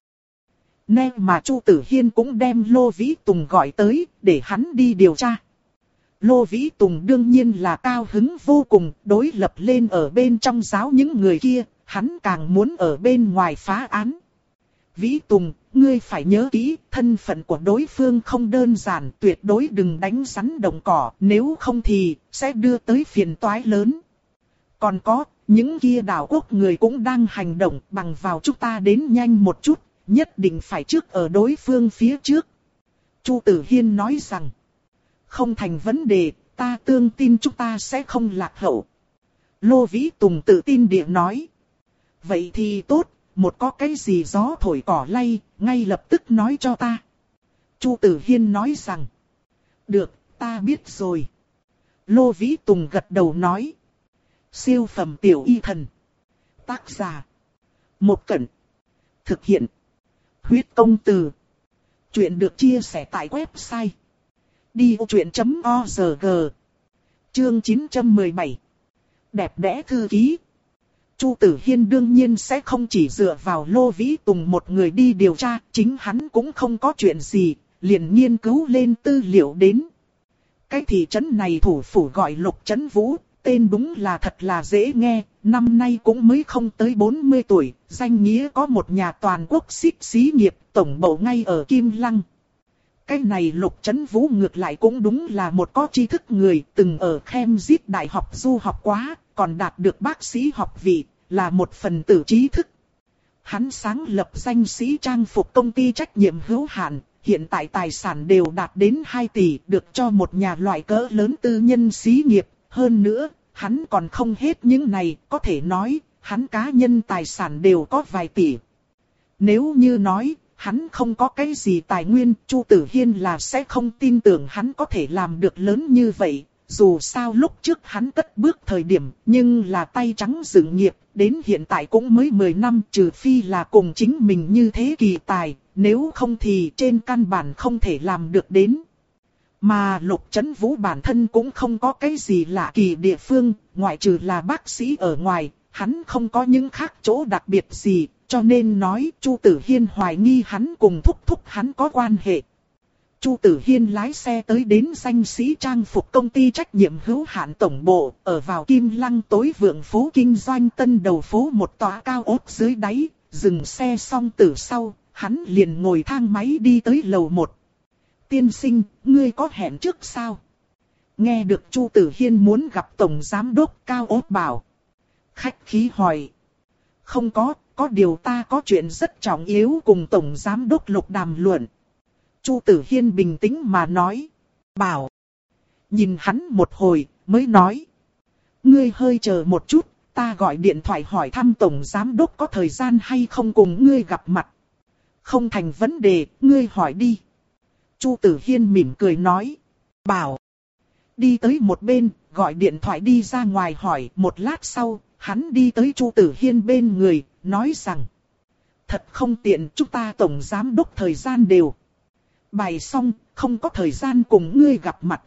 Nên mà Chu Tử Hiên cũng đem Lô Vĩ Tùng gọi tới, để hắn đi điều tra. Lô Vĩ Tùng đương nhiên là cao hứng vô cùng, đối lập lên ở bên trong giáo những người kia, hắn càng muốn ở bên ngoài phá án. Vĩ Tùng, ngươi phải nhớ kỹ, thân phận của đối phương không đơn giản, tuyệt đối đừng đánh rắn động cỏ, nếu không thì, sẽ đưa tới phiền toái lớn. Còn có, những kia đảo quốc người cũng đang hành động, bằng vào chúng ta đến nhanh một chút, nhất định phải trước ở đối phương phía trước. Chu Tử Hiên nói rằng. Không thành vấn đề, ta tương tin chúng ta sẽ không lạc hậu. Lô Vĩ Tùng tự tin địa nói. Vậy thì tốt, một có cái gì gió thổi cỏ lay, ngay lập tức nói cho ta. Chu Tử Hiên nói rằng. Được, ta biết rồi. Lô Vĩ Tùng gật đầu nói. Siêu phẩm tiểu y thần. Tác giả. Một Cẩn. Thực hiện. Huyết công từ. Chuyện được chia sẻ tại website đi ô truyện chấm org. Chương chín trăm mười bảy. Đẹp đẽ thư ký. Chu Tử Hiên đương nhiên sẽ không chỉ dựa vào Lô Vĩ Tùng một người đi điều tra, chính hắn cũng không có chuyện gì, liền nghiên cứu lên tư liệu đến. Cái thị trấn này thủ phủ gọi Lục Trấn Vũ, tên đúng là thật là dễ nghe, năm nay cũng mới không tới bốn mươi tuổi, danh nghĩa có một nhà toàn quốc xích xí nghiệp, tổng bộ ngay ở Kim Lăng. Cái này Lục Trấn Vũ ngược lại cũng đúng là một có tri thức người, từng ở Cambridge Đại học du học quá, còn đạt được bác sĩ học vị, là một phần tử trí thức. Hắn sáng lập danh sĩ trang phục công ty trách nhiệm hữu hạn, hiện tại tài sản đều đạt đến hai tỷ, được cho một nhà loại cỡ lớn tư nhân xí nghiệp. Hơn nữa, hắn còn không hết những này, có thể nói, hắn cá nhân tài sản đều có vài tỷ. Nếu như nói, hắn không có cái gì tài nguyên, Chu Tử Hiên là sẽ không tin tưởng hắn có thể làm được lớn như vậy. Dù sao lúc trước hắn cất bước thời điểm, nhưng là tay trắng dựng nghiệp, đến hiện tại cũng mới mười năm, trừ phi là cùng chính mình như thế kỳ tài, nếu không thì trên căn bản không thể làm được đến. Mà Lục Trấn Vũ bản thân cũng không có cái gì lạ kỳ địa phương, ngoại trừ là bác sĩ ở ngoài, hắn không có những khác chỗ đặc biệt gì, cho nên nói Chu Tử Hiên hoài nghi hắn cùng thúc thúc hắn có quan hệ. Chu Tử Hiên lái xe tới đến danh sĩ trang phục công ty trách nhiệm hữu hạn tổng bộ, ở vào Kim Lăng tối vượng phố kinh doanh tân đầu phố một tòa cao ốt dưới đáy, dừng xe xong từ sau, hắn liền ngồi thang máy đi tới lầu một. Tiên sinh, ngươi có hẹn trước sao? Nghe được Chu Tử Hiên muốn gặp Tổng Giám đốc Cao Ốt Bảo. Khách khí hỏi. Không có, có điều ta có chuyện rất trọng yếu cùng Tổng Giám đốc Lục đàm luận. Chu Tử Hiên bình tĩnh mà nói. Bảo. Nhìn hắn một hồi, mới nói. Ngươi hơi chờ một chút, ta gọi điện thoại hỏi thăm Tổng Giám đốc có thời gian hay không cùng ngươi gặp mặt. Không thành vấn đề, ngươi hỏi đi. Chu Tử Hiên mỉm cười nói. Bảo. Đi tới một bên, gọi điện thoại đi ra ngoài hỏi. Một lát sau, hắn đi tới Chu Tử Hiên bên người, nói rằng. Thật không tiện, chúng ta Tổng Giám đốc thời gian đều bài xong, không có thời gian cùng ngươi gặp mặt.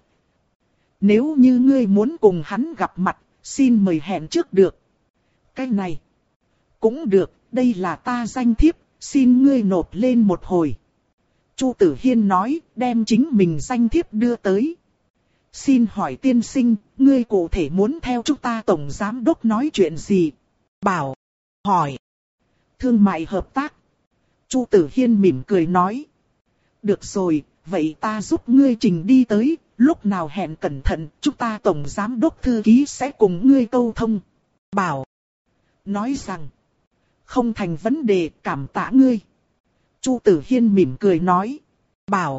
Nếu như ngươi muốn cùng hắn gặp mặt, xin mời hẹn trước được. Cái này cũng được, đây là ta danh thiếp, xin ngươi nộp lên một hồi. Chu Tử Hiên nói, đem chính mình danh thiếp đưa tới. Xin hỏi tiên sinh, ngươi cụ thể muốn theo chúng ta Tổng Giám đốc nói chuyện gì? Bảo. Hỏi. Thương mại hợp tác. Chu Tử Hiên mỉm cười nói. Được rồi, vậy ta giúp ngươi trình đi tới, lúc nào hẹn cẩn thận, chúng ta Tổng Giám đốc thư ký sẽ cùng ngươi câu thông. Bảo. Nói rằng. Không thành vấn đề, cảm tạ ngươi. Chu Tử Hiên mỉm cười nói. Bảo.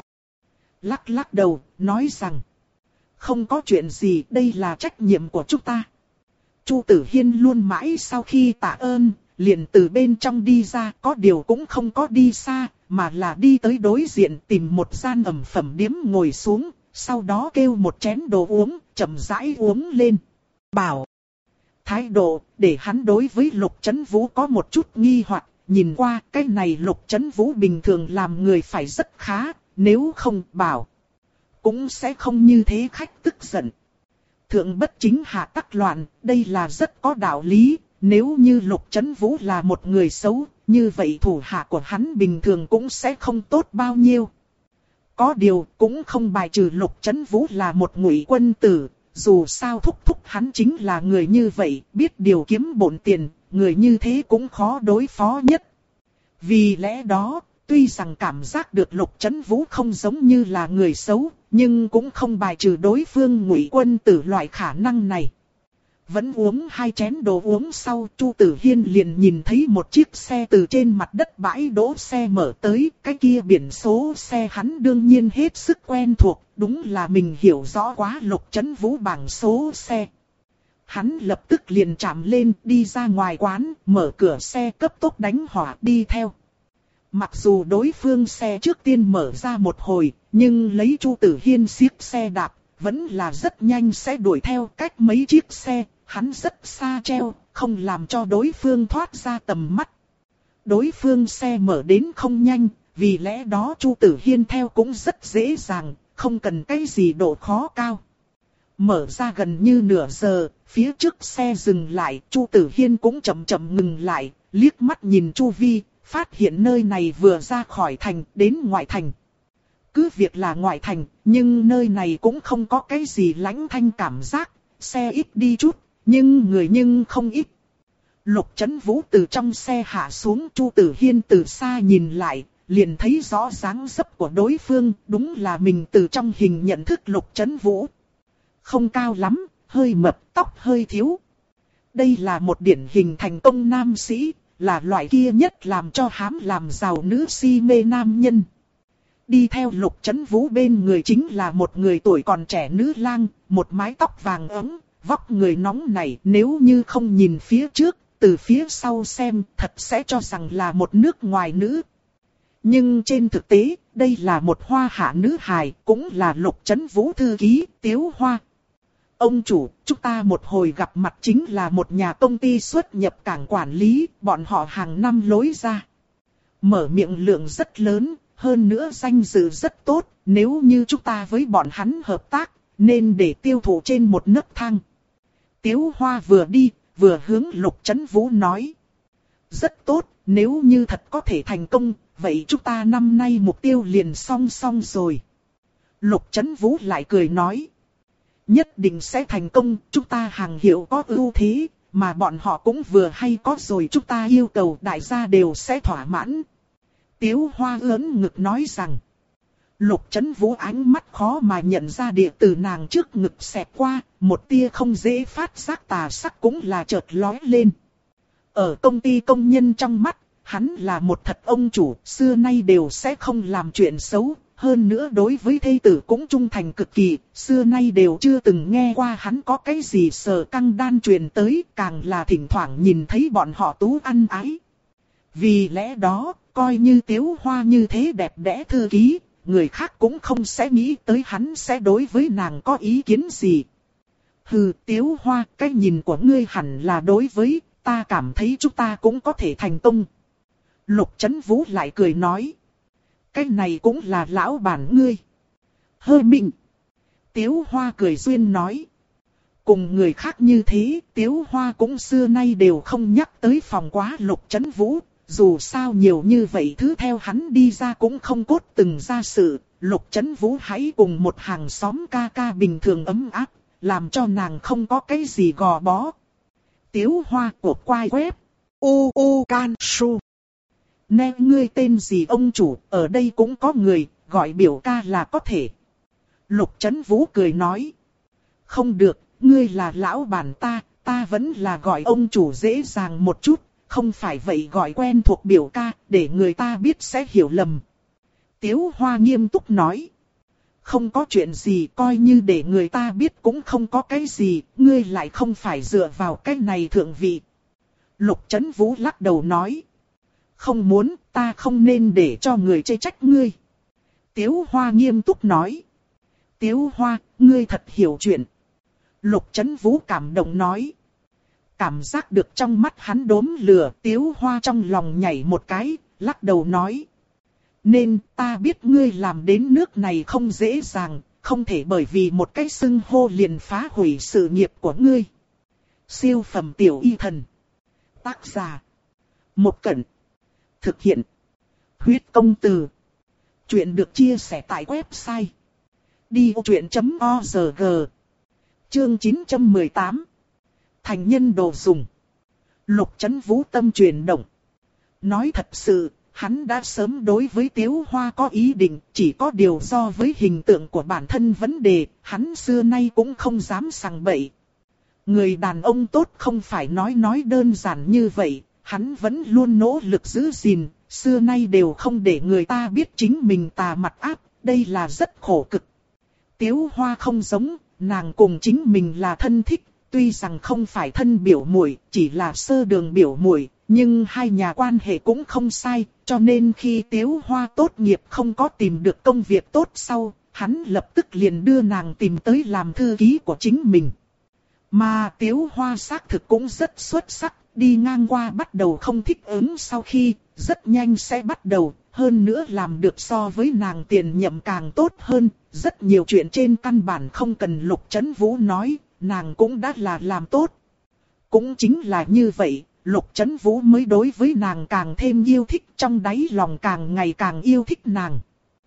Lắc lắc đầu, nói rằng. Không có chuyện gì, đây là trách nhiệm của chúng ta. Chu Tử Hiên luôn mãi sau khi tạ ơn, liền từ bên trong đi ra, có điều cũng không có đi xa, mà là đi tới đối diện tìm một gian ẩm phẩm điếm ngồi xuống, sau đó kêu một chén đồ uống, chậm rãi uống lên. Bảo. Thái độ, để hắn đối với Lục Chấn Vũ có một chút nghi hoặc, nhìn qua cái này Lục Chấn Vũ bình thường làm người phải rất khá, nếu không Bảo. Cũng sẽ không như thế khách tức giận. Thượng bất chính hạ tắc loạn, đây là rất có đạo lý, nếu như Lục Chấn Vũ là một người xấu, như vậy thủ hạ của hắn bình thường cũng sẽ không tốt bao nhiêu. Có điều cũng không bài trừ Lục Chấn Vũ là một ngụy quân tử, dù sao thúc thúc hắn chính là người như vậy, biết điều kiếm bộn tiền, người như thế cũng khó đối phó nhất. Vì lẽ đó, tuy rằng cảm giác được Lục Chấn Vũ không giống như là người xấu, nhưng cũng không bài trừ đối phương ngụy quân tử loại khả năng này. Vẫn uống hai chén đồ uống sau, Chu Tử Hiên liền nhìn thấy một chiếc xe từ trên mặt đất bãi đỗ xe mở tới, cái kia biển số xe hắn đương nhiên hết sức quen thuộc, đúng là mình hiểu rõ quá Lục Chấn Vũ bảng số xe. Hắn lập tức liền chạm lên, đi ra ngoài quán, mở cửa xe cấp tốc đánh hỏa đi theo. Mặc dù đối phương xe trước tiên mở ra một hồi, nhưng lấy Chu Tử Hiên siết xe đạp, vẫn là rất nhanh sẽ đuổi theo cách mấy chiếc xe, hắn rất xa treo, không làm cho đối phương thoát ra tầm mắt. Đối phương xe mở đến không nhanh, vì lẽ đó Chu Tử Hiên theo cũng rất dễ dàng, không cần cái gì độ khó cao. Mở ra gần như nửa giờ, phía trước xe dừng lại, Chu Tử Hiên cũng chậm chậm ngừng lại, liếc mắt nhìn chu vi, phát hiện nơi này vừa ra khỏi thành, đến ngoại thành. Cứ việc là ngoại thành, nhưng nơi này cũng không có cái gì lãnh thanh cảm giác, xe ít đi chút, nhưng người nhưng không ít. Lục Chấn Vũ từ trong xe hạ xuống, Chu Tử Hiên từ xa nhìn lại, liền thấy rõ dáng dấp của đối phương, đúng là mình từ trong hình nhận thức Lục Chấn Vũ. Không cao lắm, hơi mập, tóc hơi thiếu. Đây là một điển hình thành công nam sĩ, là loại kia nhất làm cho hám làm giàu nữ si mê nam nhân. Đi theo Lục Chấn Vũ bên người chính là một người tuổi còn trẻ nữ lang, một mái tóc vàng ấm, vóc người nóng nảy, nếu như không nhìn phía trước, từ phía sau xem thật sẽ cho rằng là một nước ngoài nữ. Nhưng trên thực tế, đây là một hoa hạ nữ hài, cũng là Lục Chấn Vũ thư ký, Tiếu Hoa. Ông chủ, chúng ta một hồi gặp mặt chính là một nhà công ty xuất nhập cảng quản lý, bọn họ hàng năm lối ra. Mở miệng lượng rất lớn, hơn nữa danh dự rất tốt, nếu như chúng ta với bọn hắn hợp tác, nên để tiêu thụ trên một nấc thang. Tiếu Hoa vừa đi, vừa hướng Lục Chấn Vũ nói. Rất tốt, nếu như thật có thể thành công, vậy chúng ta năm nay mục tiêu liền song song rồi. Lục Chấn Vũ lại cười nói. Nhất định sẽ thành công, chúng ta hàng hiệu có ưu thế, mà bọn họ cũng vừa hay có rồi, chúng ta yêu cầu đại gia đều sẽ thỏa mãn. Tiếu Hoa ưỡn ngực nói rằng. Lục Chấn Vũ ánh mắt khó mà nhận ra địa từ nàng trước ngực xẹt qua, một tia không dễ phát giác tà sắc cũng là chợt lóe lên. Ở công ty công nhân trong mắt, hắn là một thật ông chủ, xưa nay đều sẽ không làm chuyện xấu, hơn nữa đối với thê tử cũng trung thành cực kỳ, xưa nay đều chưa từng nghe qua hắn có cái gì sờ căng đan truyền tới, càng là thỉnh thoảng nhìn thấy bọn họ tú ăn ái. Vì lẽ đó, coi như Tiếu Hoa như thế đẹp đẽ thư ký, người khác cũng không sẽ nghĩ tới hắn sẽ đối với nàng có ý kiến gì. Hừ, Tiếu Hoa, cái nhìn của ngươi hẳn là đối với, ta cảm thấy chúng ta cũng có thể thành công. Lục Chấn Vũ lại cười nói. Cái này cũng là lão bản ngươi. Hơ Minh. Tiếu Hoa cười duyên nói. Cùng người khác như thế, Tiếu Hoa cũng xưa nay đều không nhắc tới phòng quá Lục Chấn Vũ. Dù sao nhiều như vậy thứ theo hắn đi ra cũng không cốt từng ra sự. Lục Chấn Vũ hãy cùng một hàng xóm ca ca bình thường ấm áp, làm cho nàng không có cái gì gò bó. Tiếu Hoa cột quai web. U U Can Su. Nè ngươi tên gì ông chủ, ở đây cũng có người, gọi biểu ca là có thể. Lục Chấn Vũ cười nói. Không được, ngươi là lão bản ta, ta vẫn là gọi ông chủ dễ dàng một chút, không phải vậy gọi quen thuộc biểu ca, để người ta biết sẽ hiểu lầm. Tiếu Hoa nghiêm túc nói. Không có chuyện gì, coi như để người ta biết cũng không có cái gì, ngươi lại không phải dựa vào cái này thượng vị. Lục Chấn Vũ lắc đầu nói. Không muốn, ta không nên để cho người chê trách ngươi. Tiếu Hoa nghiêm túc nói. Tiếu Hoa, ngươi thật hiểu chuyện. Lục Chấn Vũ cảm động nói. Cảm giác được trong mắt hắn đốm lửa, Tiếu Hoa trong lòng nhảy một cái, lắc đầu nói. Nên ta biết ngươi làm đến nước này không dễ dàng, không thể bởi vì một cái xưng hô liền phá hủy sự nghiệp của ngươi. Siêu phẩm tiểu y thần. Tác giả. Một Cẩn. Thực hiện. Huyết công từ. Chuyện được chia sẻ tại website. đi vô chuyện chấm org. Chương chín trăm mười tám. Thành nhân đồ dùng. Lục Chấn Vũ tâm chuyển động. Nói thật sự, hắn đã sớm đối với Tiếu Hoa có ý định, chỉ có điều do với hình tượng của bản thân vấn đề, hắn xưa nay cũng không dám sằng bậy. Người đàn ông tốt không phải nói nói đơn giản như vậy, hắn vẫn luôn nỗ lực giữ gìn, xưa nay đều không để người ta biết chính mình tà mặt áp, đây là rất khổ cực. Tiếu Hoa không giống, nàng cùng chính mình là thân thích, tuy rằng không phải thân biểu muội, chỉ là sơ đường biểu muội, nhưng hai nhà quan hệ cũng không sai, cho nên khi Tiếu Hoa tốt nghiệp không có tìm được công việc tốt sau, hắn lập tức liền đưa nàng tìm tới làm thư ký của chính mình. Mà Tiếu Hoa xác thực cũng rất xuất sắc, đi ngang qua bắt đầu không thích ứng sau khi, rất nhanh sẽ bắt đầu, hơn nữa làm được so với nàng tiền nhậm càng tốt hơn, rất nhiều chuyện trên căn bản không cần Lục Chấn Vũ nói, nàng cũng đã là làm tốt. Cũng chính là như vậy, Lục Chấn Vũ mới đối với nàng càng thêm yêu thích, trong đáy lòng càng ngày càng yêu thích nàng.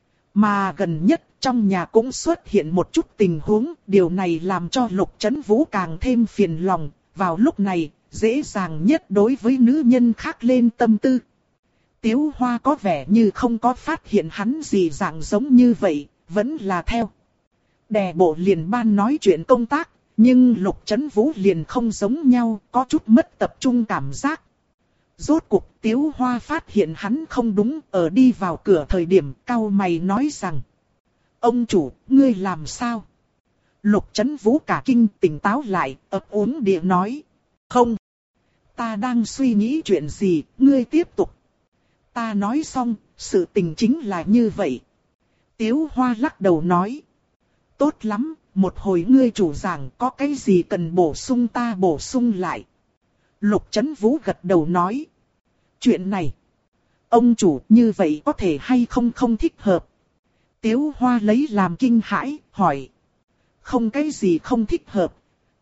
Mà gần nhất trong nhà cũng xuất hiện một chút tình huống, điều này làm cho Lục Chấn Vũ càng thêm phiền lòng, vào lúc này, dễ dàng nhất đối với nữ nhân khác lên tâm tư. Tiếu Hoa có vẻ như không có phát hiện hắn gì dạng giống như vậy, vẫn là theo. Đè bộ liền ban nói chuyện công tác, nhưng Lục Chấn Vũ liền không giống nhau, có chút mất tập trung cảm giác. Rốt cuộc Tiếu Hoa phát hiện hắn không đúng, ở đi vào cửa thời điểm cau mày nói rằng. Ông chủ, ngươi làm sao? Lục Chấn Vũ cả kinh tỉnh táo lại, ấp úng địa nói. Không, ta đang suy nghĩ chuyện gì, ngươi tiếp tục. Ta nói xong, sự tình chính là như vậy. Tiếu Hoa lắc đầu nói. Tốt lắm, một hồi ngươi chủ giảng có cái gì cần bổ sung ta bổ sung lại. Lục Chấn Vũ gật đầu nói. Chuyện này, ông chủ như vậy có thể hay không không thích hợp. Tiếu Hoa lấy làm kinh hãi, hỏi. Không cái gì không thích hợp.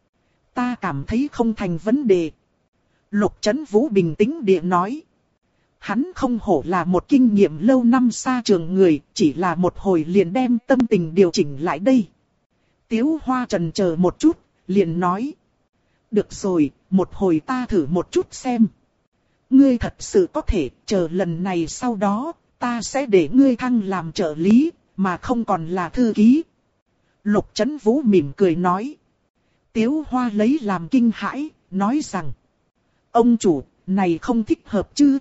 Ta cảm thấy không thành vấn đề. Lục Chấn Vũ bình tĩnh địa nói. Hắn không hổ là một kinh nghiệm lâu năm xa trường người, chỉ là một hồi liền đem tâm tình điều chỉnh lại đây. Tiếu Hoa chần chờ một chút, liền nói. Được rồi, một hồi ta thử một chút xem. Ngươi thật sự có thể chờ lần này sau đó, ta sẽ để ngươi thăng làm trợ lý, mà không còn là thư ký. Lục Chấn Vũ mỉm cười nói. Tiếu Hoa lấy làm kinh hãi, nói rằng. Ông chủ, này không thích hợp chứ.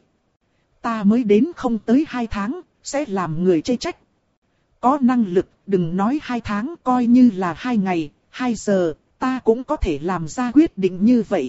Ta mới đến không tới hai tháng, sẽ làm người chê trách. Có năng lực, đừng nói hai tháng, coi như là hai ngày, hai giờ, ta cũng có thể làm ra quyết định như vậy.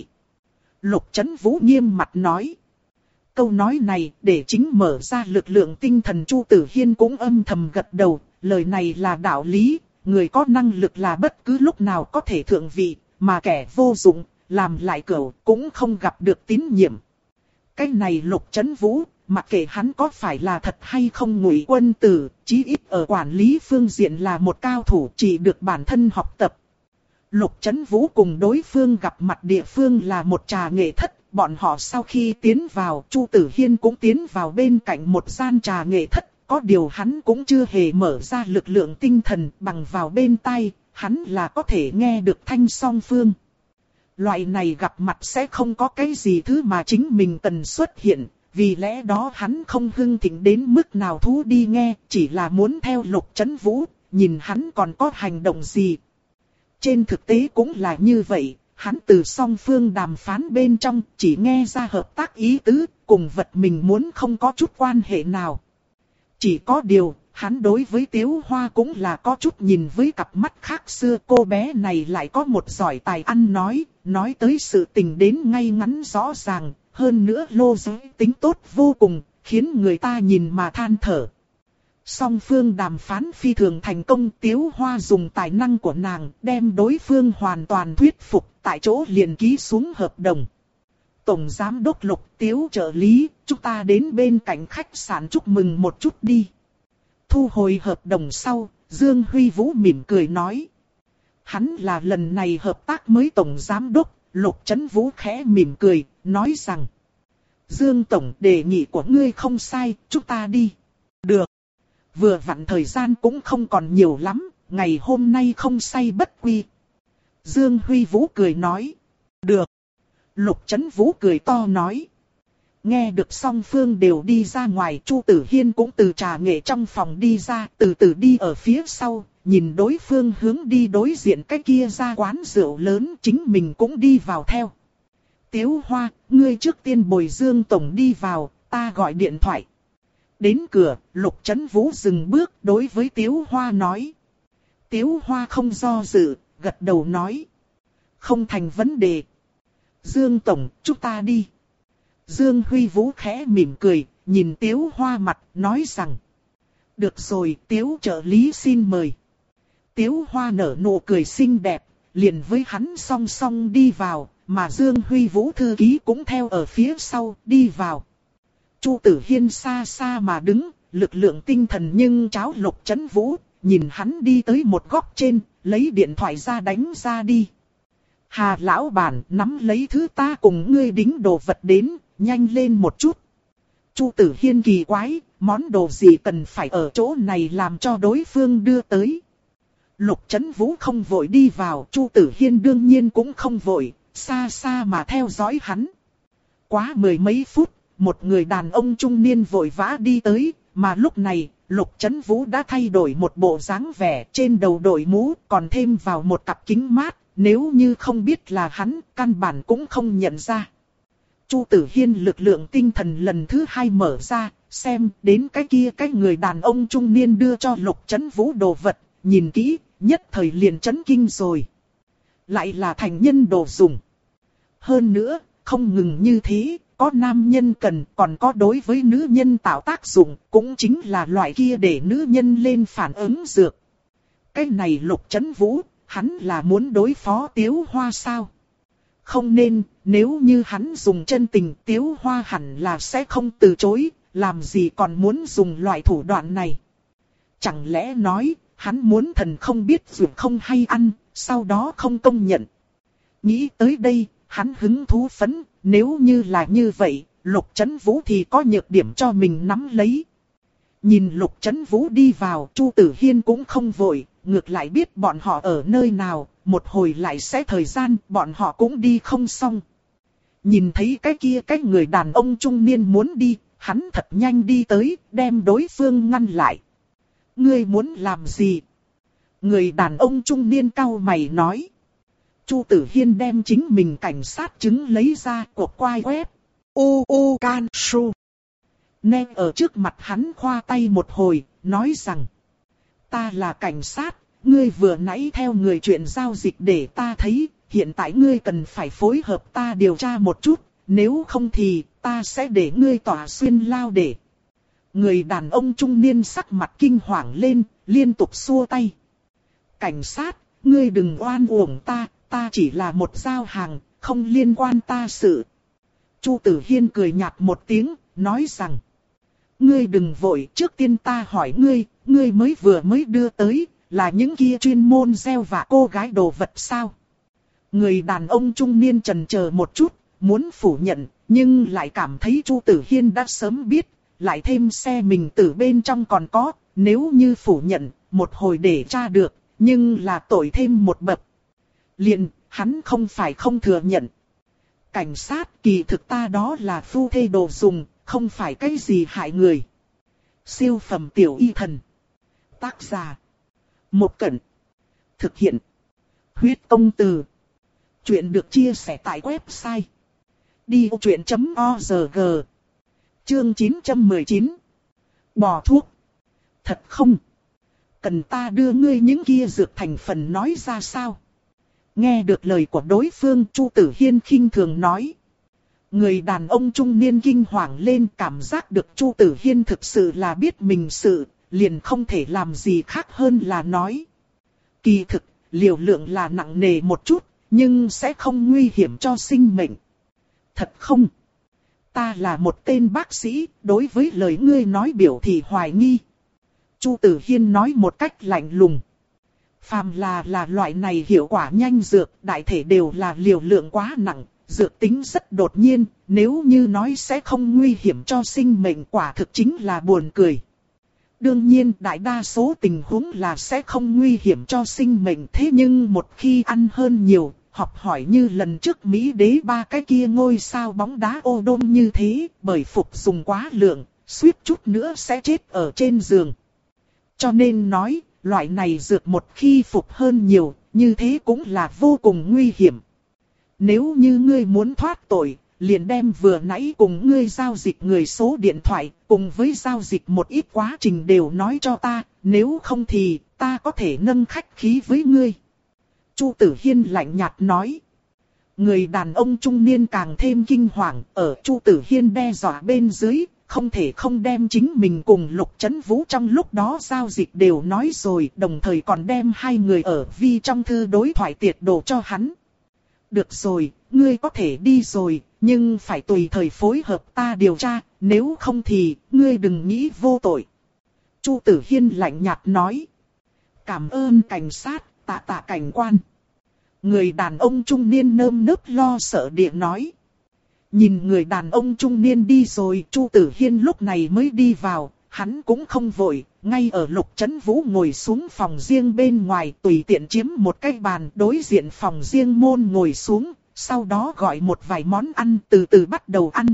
Lục Chấn Vũ nghiêm mặt nói. Câu nói này để chính mở ra lực lượng tinh thần Chu Tử Hiên cũng âm thầm gật đầu, lời này là đạo lý, người có năng lực là bất cứ lúc nào có thể thượng vị, mà kẻ vô dụng, làm lại cẩu cũng không gặp được tín nhiệm. Cái này Lục Chấn Vũ, mặc kệ hắn có phải là thật hay không Ngụy Quân Tử, chí ít ở quản lý phương diện là một cao thủ chỉ được bản thân học tập. Lục Chấn Vũ cùng đối phương gặp mặt địa phương là một trà nghệ thất. Bọn họ sau khi tiến vào, Chu Tử Hiên cũng tiến vào bên cạnh một gian trà nghệ thất. Có điều hắn cũng chưa hề mở ra lực lượng tinh thần, bằng vào bên tai, hắn là có thể nghe được thanh song phương. Loại này gặp mặt sẽ không có cái gì thứ mà chính mình cần xuất hiện, vì lẽ đó hắn không hưng thịnh đến mức nào thú đi nghe, chỉ là muốn theo Lục Chấn Vũ, nhìn hắn còn có hành động gì. Trên thực tế cũng là như vậy, hắn từ song phương đàm phán bên trong chỉ nghe ra hợp tác ý tứ, cùng vật mình muốn không có chút quan hệ nào. Chỉ có điều, hắn đối với Tiếu Hoa cũng là có chút nhìn với cặp mắt khác xưa. Cô bé này lại có một giỏi tài ăn nói, nói tới sự tình đến ngay ngắn rõ ràng, hơn nữa lô giới tính tốt vô cùng, khiến người ta nhìn mà than thở. Song phương đàm phán phi thường thành công, Tiếu Hoa dùng tài năng của nàng đem đối phương hoàn toàn thuyết phục, tại chỗ liền ký xuống hợp đồng. Tổng Giám đốc Lục, Tiếu trợ lý, chúng ta đến bên cạnh khách sạn chúc mừng một chút đi. Thu hồi hợp đồng sau, Dương Huy Vũ mỉm cười nói. Hắn là lần này hợp tác mới Tổng Giám đốc, Lục Chấn Vũ khẽ mỉm cười, nói rằng. Dương Tổng, đề nghị của ngươi không sai, chúng ta đi. Được. Vừa vặn thời gian cũng không còn nhiều lắm, ngày hôm nay không say bất quy. Dương Huy Vũ cười nói. Được. Lục Chấn Vũ cười to nói. Nghe được song phương đều đi ra ngoài, Chu Tử Hiên cũng từ trà nghệ trong phòng đi ra, từ từ đi ở phía sau, nhìn đối phương hướng đi đối diện cái kia ra quán rượu lớn, chính mình cũng đi vào theo. Tiếu Hoa, ngươi trước tiên bồi Dương Tổng đi vào, ta gọi điện thoại. Đến cửa, Lục Chấn Vũ dừng bước đối với Tiếu Hoa nói. Tiếu Hoa không do dự, gật đầu nói. Không thành vấn đề. Dương Tổng, chúng ta đi. Dương Huy Vũ khẽ mỉm cười, nhìn Tiếu Hoa mặt, nói rằng. Được rồi, Tiếu trợ lý xin mời. Tiếu Hoa nở nụ cười xinh đẹp, liền với hắn song song đi vào, mà Dương Huy Vũ thư ký cũng theo ở phía sau, đi vào. Chu Tử Hiên xa xa mà đứng, lực lượng tinh thần nhưng cháo Lục Chấn Vũ, nhìn hắn đi tới một góc trên, lấy điện thoại ra đánh ra đi. Hà lão bản, nắm lấy thứ ta cùng ngươi đính đồ vật đến, nhanh lên một chút. Chu Tử Hiên kỳ quái, món đồ gì cần phải ở chỗ này làm cho đối phương đưa tới. Lục Chấn Vũ không vội đi vào, Chu Tử Hiên đương nhiên cũng không vội, xa xa mà theo dõi hắn. Quá mười mấy phút, một người đàn ông trung niên vội vã đi tới, mà lúc này, Lục Chấn Vũ đã thay đổi một bộ dáng vẻ, trên đầu đội mũ, còn thêm vào một cặp kính mát, nếu như không biết là hắn, căn bản cũng không nhận ra. Chu Tử Hiên lực lượng tinh thần lần thứ hai mở ra, xem đến cái kia cái người đàn ông trung niên đưa cho Lục Chấn Vũ đồ vật, nhìn kỹ, nhất thời liền chấn kinh rồi. Lại là thành nhân đồ dùng. Hơn nữa, không ngừng như thế, có nam nhân cần, còn có đối với nữ nhân tạo tác dụng, cũng chính là loại kia để nữ nhân lên phản ứng dược. Cái này Lục Chấn Vũ, hắn là muốn đối phó Tiếu Hoa sao? Không nên, nếu như hắn dùng chân tình, Tiếu Hoa hẳn là sẽ không từ chối, làm gì còn muốn dùng loại thủ đoạn này. Chẳng lẽ nói, hắn muốn thần không biết dược không hay ăn, sau đó không công nhận. Nghĩ tới đây, hắn hứng thú phấn, nếu như là như vậy, Lục Chấn Vũ thì có nhược điểm cho mình nắm lấy. Nhìn Lục Chấn Vũ đi vào, Chu Tử Hiên cũng không vội, ngược lại biết bọn họ ở nơi nào, một hồi lại sẽ thời gian, bọn họ cũng đi không xong. Nhìn thấy cái kia cái người đàn ông trung niên muốn đi, hắn thật nhanh đi tới, đem đối phương ngăn lại. Ngươi muốn làm gì? Người đàn ông trung niên cau mày nói. Chu Tử Hiên đem chính mình cảnh sát chứng lấy ra, cột quai web. U U Can Su. Nè ở trước mặt hắn khoa tay một hồi, nói rằng. Ta là cảnh sát, ngươi vừa nãy theo người chuyện giao dịch để ta thấy, hiện tại ngươi cần phải phối hợp ta điều tra một chút, nếu không thì ta sẽ để ngươi tỏa xuyên lao để. Người đàn ông trung niên sắc mặt kinh hoàng lên, liên tục xua tay. Cảnh sát, ngươi đừng oan uổng ta, ta chỉ là một giao hàng, không liên quan ta sự. Chu Tử Hiên cười nhạt một tiếng, nói rằng. Ngươi đừng vội, trước tiên ta hỏi ngươi, ngươi mới vừa mới đưa tới, là những kia chuyên môn gieo vạ cô gái đồ vật sao? Người đàn ông trung niên chần chờ một chút, muốn phủ nhận, nhưng lại cảm thấy Chu Tử Hiên đã sớm biết, lại thêm xe mình từ bên trong còn có, nếu như phủ nhận, một hồi để tra được, nhưng là tội thêm một bậc. Liền, hắn không phải không thừa nhận. Cảnh sát, kỳ thực ta đó là phu thê đồ dùng, không phải cái gì hại người. Siêu phẩm tiểu y thần. Tác giả. Một Cẩn. Thực hiện. Huyết công từ. Chuyện được chia sẻ tại website. đi ô chuyện chấm org. Chương chín trăm mười chín. Bỏ thuốc. Thật không? Cần ta đưa ngươi những kia dược thành phần nói ra sao? Nghe được lời của đối phương, Chu Tử Hiên khinh thường nói. Người đàn ông trung niên kinh hoàng lên, cảm giác được Chu Tử Hiên thực sự là biết mình sự, liền không thể làm gì khác hơn là nói. Kỳ thực, liều lượng là nặng nề một chút, nhưng sẽ không nguy hiểm cho sinh mệnh. Thật không? Ta là một tên bác sĩ, đối với lời ngươi nói biểu thị hoài nghi. Chu Tử Hiên nói một cách lạnh lùng. Phàm là là loại này hiệu quả nhanh dược, đại thể đều là liều lượng quá nặng, dược tính rất đột nhiên, nếu như nói sẽ không nguy hiểm cho sinh mệnh quả thực chính là buồn cười. Đương nhiên đại đa số tình huống là sẽ không nguy hiểm cho sinh mệnh, thế nhưng một khi ăn hơn nhiều, học hỏi như lần trước Mỹ đế ba cái kia ngôi sao bóng đá ô đôm như thế, bởi phục dùng quá lượng, suýt chút nữa sẽ chết ở trên giường. Cho nên nói, loại này dược một khi phục hơn nhiều, như thế cũng là vô cùng nguy hiểm. Nếu như ngươi muốn thoát tội, liền đem vừa nãy cùng ngươi giao dịch người số điện thoại, cùng với giao dịch một ít quá trình đều nói cho ta, nếu không thì ta có thể nâng khách khí với ngươi. Chu Tử Hiên lạnh nhạt nói. Người đàn ông trung niên càng thêm kinh hoàng, ở Chu Tử Hiên đe dọa bên dưới, không thể không đem chính mình cùng Lục Chấn Vũ trong lúc đó giao dịch đều nói rồi, đồng thời còn đem hai người ở vi trong thư đối thoại tiệt đồ cho hắn. Được rồi, ngươi có thể đi rồi, nhưng phải tùy thời phối hợp ta điều tra, nếu không thì, ngươi đừng nghĩ vô tội. Chu Tử Hiên lạnh nhạt nói. Cảm ơn cảnh sát, tạ tạ cảnh quan. Người đàn ông trung niên nơm nớp lo sợ địa nói. Nhìn người đàn ông trung niên đi rồi, Chu Tử Hiên lúc này mới đi vào, hắn cũng không vội, ngay ở Lục Chấn Vũ ngồi xuống phòng riêng bên ngoài, tùy tiện chiếm một cái bàn đối diện phòng riêng môn ngồi xuống, sau đó gọi một vài món ăn từ từ bắt đầu ăn.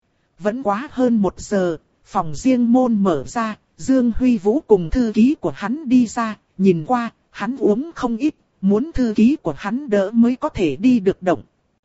Vẫn quá hơn một giờ, phòng riêng môn mở ra, Dương Huy Vũ cùng thư ký của hắn đi ra, nhìn qua, hắn uống không ít, muốn thư ký của hắn đỡ mới có thể đi được động.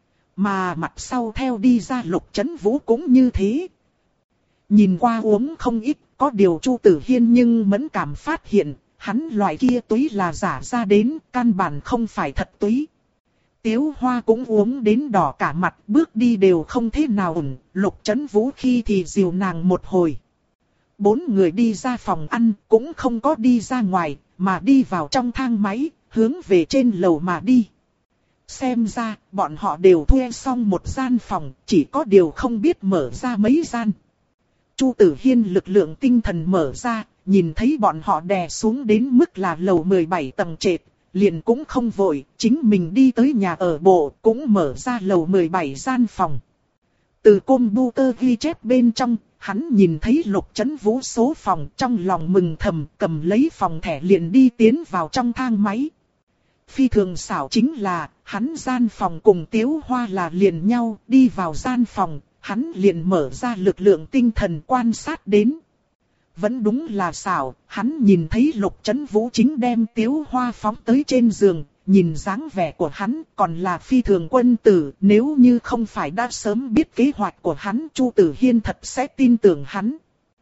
Mà mặt sau theo đi ra Lục Chấn Vũ cũng như thế. Nhìn qua uống không ít, có điều Chu Tử Hiên nhưng mẫn cảm phát hiện, hắn loại kia túy là giả ra đến, căn bản không phải thật túy. Tiếu Hoa cũng uống đến đỏ cả mặt, bước đi đều không thế nào ổn, Lục Chấn Vũ khi thì dìu nàng một hồi. Bốn người đi ra phòng ăn, cũng không có đi ra ngoài, mà đi vào trong thang máy, hướng về trên lầu mà đi. Xem ra, bọn họ đều thuê xong một gian phòng, chỉ có điều không biết mở ra mấy gian. Chu Tử Hiên lực lượng tinh thần mở ra, nhìn thấy bọn họ đè xuống đến mức là lầu mười bảy tầng trệt, liền cũng không vội, chính mình đi tới nhà ở bộ, cũng mở ra lầu mười bảy gian phòng. Từ computer ghi chép bên trong, hắn nhìn thấy Lục Chấn Vũ số phòng, trong lòng mừng thầm, cầm lấy phòng thẻ liền đi tiến vào trong thang máy. Phi thường xảo chính là, hắn gian phòng cùng Tiếu Hoa là liền nhau, đi vào gian phòng, hắn liền mở ra lực lượng tinh thần quan sát đến. Vẫn đúng là xảo, hắn nhìn thấy Lục Chấn Vũ chính đem Tiếu Hoa phóng tới trên giường, nhìn dáng vẻ của hắn còn là phi thường quân tử, nếu như không phải đã sớm biết kế hoạch của hắn, Chu Tử Hiên thật sẽ tin tưởng hắn.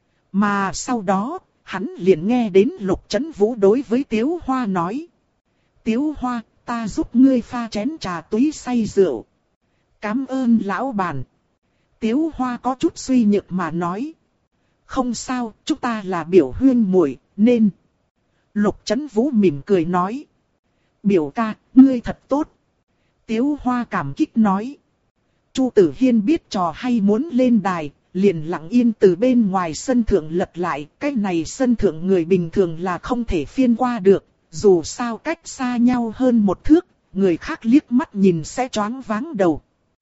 Mà sau đó, hắn liền nghe đến Lục Chấn Vũ đối với Tiếu Hoa nói. Tiếu Hoa, ta giúp ngươi pha chén trà túy say rượu. Cảm ơn lão bản. Tiếu Hoa có chút suy nhược mà nói. Không sao, chúng ta là biểu huyên muội nên. Lục Chấn Vũ mỉm cười nói. Biểu ca, ngươi thật tốt. Tiếu Hoa cảm kích nói. Chu Tử Hiên biết trò hay muốn lên đài, liền lặng yên từ bên ngoài sân thượng lật lại. Cái này sân thượng người bình thường là không thể phiên qua được, dù sao cách xa nhau hơn một thước, người khác liếc mắt nhìn sẽ choáng váng đầu.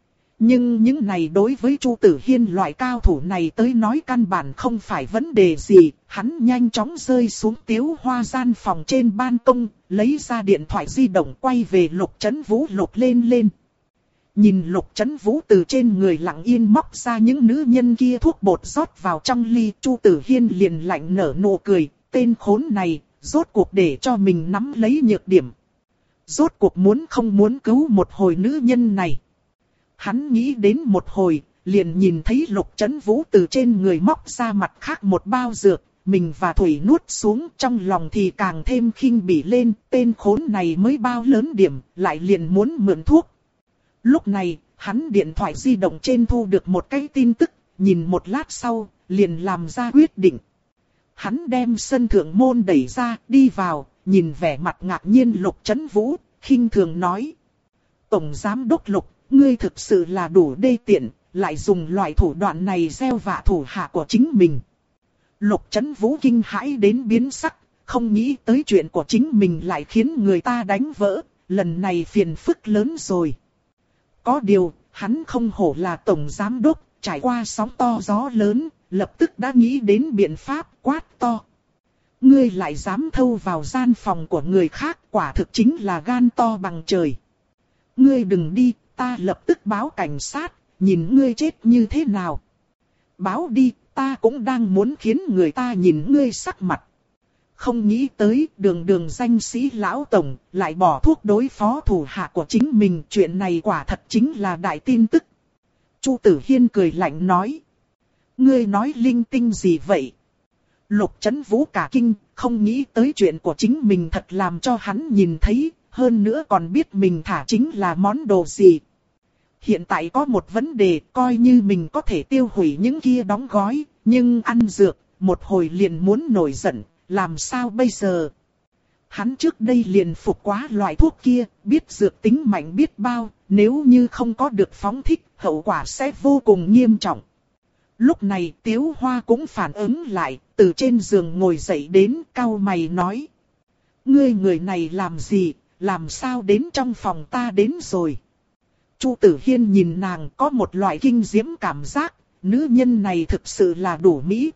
Nhưng những này đối với Chu Tử Hiên loại cao thủ này tới nói căn bản không phải vấn đề gì, hắn nhanh chóng rơi xuống Tiếu Hoa gian phòng trên ban công, lấy ra điện thoại di động quay về Lục Chấn Vũ lục lên lên. Nhìn Lục Chấn Vũ từ trên người lặng yên móc ra những nữ nhân kia thuốc bột rót vào trong ly, Chu Tử Hiên liền lạnh nở nụ cười, tên khốn này, rốt cuộc để cho mình nắm lấy nhược điểm. Rốt cuộc muốn không muốn cứu một hồi nữ nhân này. Hắn nghĩ đến một hồi, liền nhìn thấy Lục Chấn Vũ từ trên người móc ra mặt khác một bao dược, mình và Thủy nuốt xuống, trong lòng thì càng thêm khinh bỉ lên, tên khốn này mới bao lớn điểm, lại liền muốn mượn thuốc. Lúc này, hắn điện thoại di động trên thu được một cái tin tức, nhìn một lát sau, liền làm ra quyết định. Hắn đem sân thượng môn đẩy ra, đi vào, nhìn vẻ mặt ngạc nhiên Lục Chấn Vũ, khinh thường nói. Tổng Giám Đốc Lục, ngươi thực sự là đủ đê tiện, lại dùng loại thủ đoạn này gieo vạ thủ hạ của chính mình. Lục Chấn Vũ kinh hãi đến biến sắc, không nghĩ tới chuyện của chính mình lại khiến người ta đánh vỡ, lần này phiền phức lớn rồi. Có điều, hắn không hổ là Tổng Giám Đốc, trải qua sóng to gió lớn, lập tức đã nghĩ đến biện pháp quát to. Ngươi lại dám thâu vào gian phòng của người khác, quả thực chính là gan to bằng trời. Ngươi đừng đi, ta lập tức báo cảnh sát, nhìn ngươi chết như thế nào. Báo đi, ta cũng đang muốn khiến người ta nhìn ngươi sắc mặt. Không nghĩ tới đường đường danh sĩ lão tổng, lại bỏ thuốc đối phó thủ hạ của chính mình, chuyện này quả thật chính là đại tin tức. Chu Tử Hiên cười lạnh nói. Ngươi nói linh tinh gì vậy? Lục Chấn Vũ cả kinh, không nghĩ tới chuyện của chính mình thật làm cho hắn nhìn thấy, hơn nữa còn biết mình thả chính là món đồ gì. Hiện tại có một vấn đề, coi như mình có thể tiêu hủy những kia đóng gói, nhưng ăn dược, một hồi liền muốn nổi giận, làm sao bây giờ? Hắn trước đây liền phục quá loại thuốc kia, biết dược tính mạnh biết bao, nếu như không có được phóng thích, hậu quả sẽ vô cùng nghiêm trọng. Lúc này Tiếu Hoa cũng phản ứng lại, từ trên giường ngồi dậy đến, cau mày nói. Ngươi người này làm gì, làm sao đến trong phòng ta đến rồi? Chu Tử Hiên nhìn nàng có một loại kinh diễm cảm giác, nữ nhân này thực sự là đủ mỹ.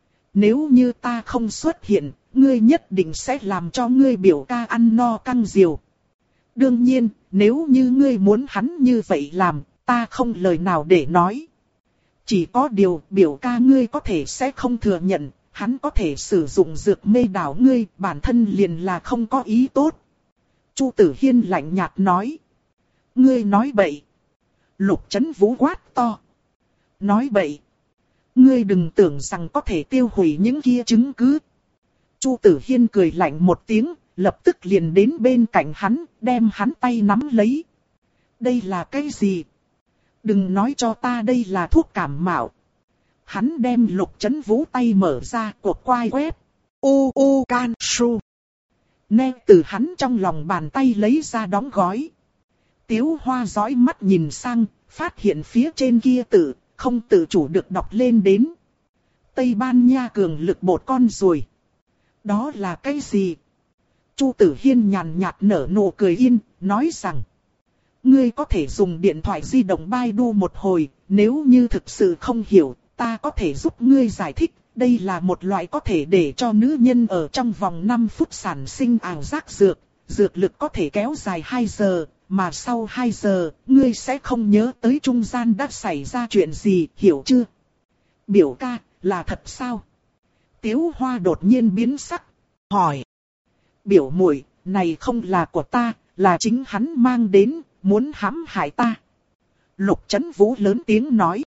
Nếu như ta không xuất hiện, ngươi nhất định sẽ làm cho ngươi biểu ca ăn no căng diều. Đương nhiên, nếu như ngươi muốn hắn như vậy làm, ta không lời nào để nói. Chỉ có điều biểu ca ngươi có thể sẽ không thừa nhận, hắn có thể sử dụng dược mê đảo ngươi, bản thân liền là không có ý tốt. Chu Tử Hiên lạnh nhạt nói. Ngươi nói bậy. Lục Chấn Vũ quát to. Nói bậy. Ngươi đừng tưởng rằng có thể tiêu hủy những kia chứng cứ. Chu Tử Hiên cười lạnh một tiếng, lập tức liền đến bên cạnh hắn, đem hắn tay nắm lấy. Đây là cái gì? Đừng nói cho ta đây là thuốc cảm mạo. Hắn đem Lục Chấn Vũ tay mở ra, cột quai quét. U u can su. Nè từ hắn trong lòng bàn tay lấy ra đóng gói. Tiếu Hoa dõi mắt nhìn sang, phát hiện phía trên kia tự, không tự chủ được đọc lên đến. Tây Ban Nha cường lực bột con ruồi. Đó là cái gì? Chu Tử Hiên nhàn nhạt nở nụ cười yên, nói rằng. Ngươi có thể dùng điện thoại di động Baidu một hồi, nếu như thực sự không hiểu, ta có thể giúp ngươi giải thích. Đây là một loại có thể để cho nữ nhân ở trong vòng năm phút sản sinh ảo giác dược, dược lực có thể kéo dài hai giờ. mà sau hai giờ, ngươi sẽ không nhớ tới trung gian đã xảy ra chuyện gì, hiểu chưa? Biểu ca, là thật sao? Tiếu Hoa đột nhiên biến sắc, hỏi. Biểu muội, này không là của ta, là chính hắn mang đến, muốn hãm hại ta. Lục Chấn Vũ lớn tiếng nói.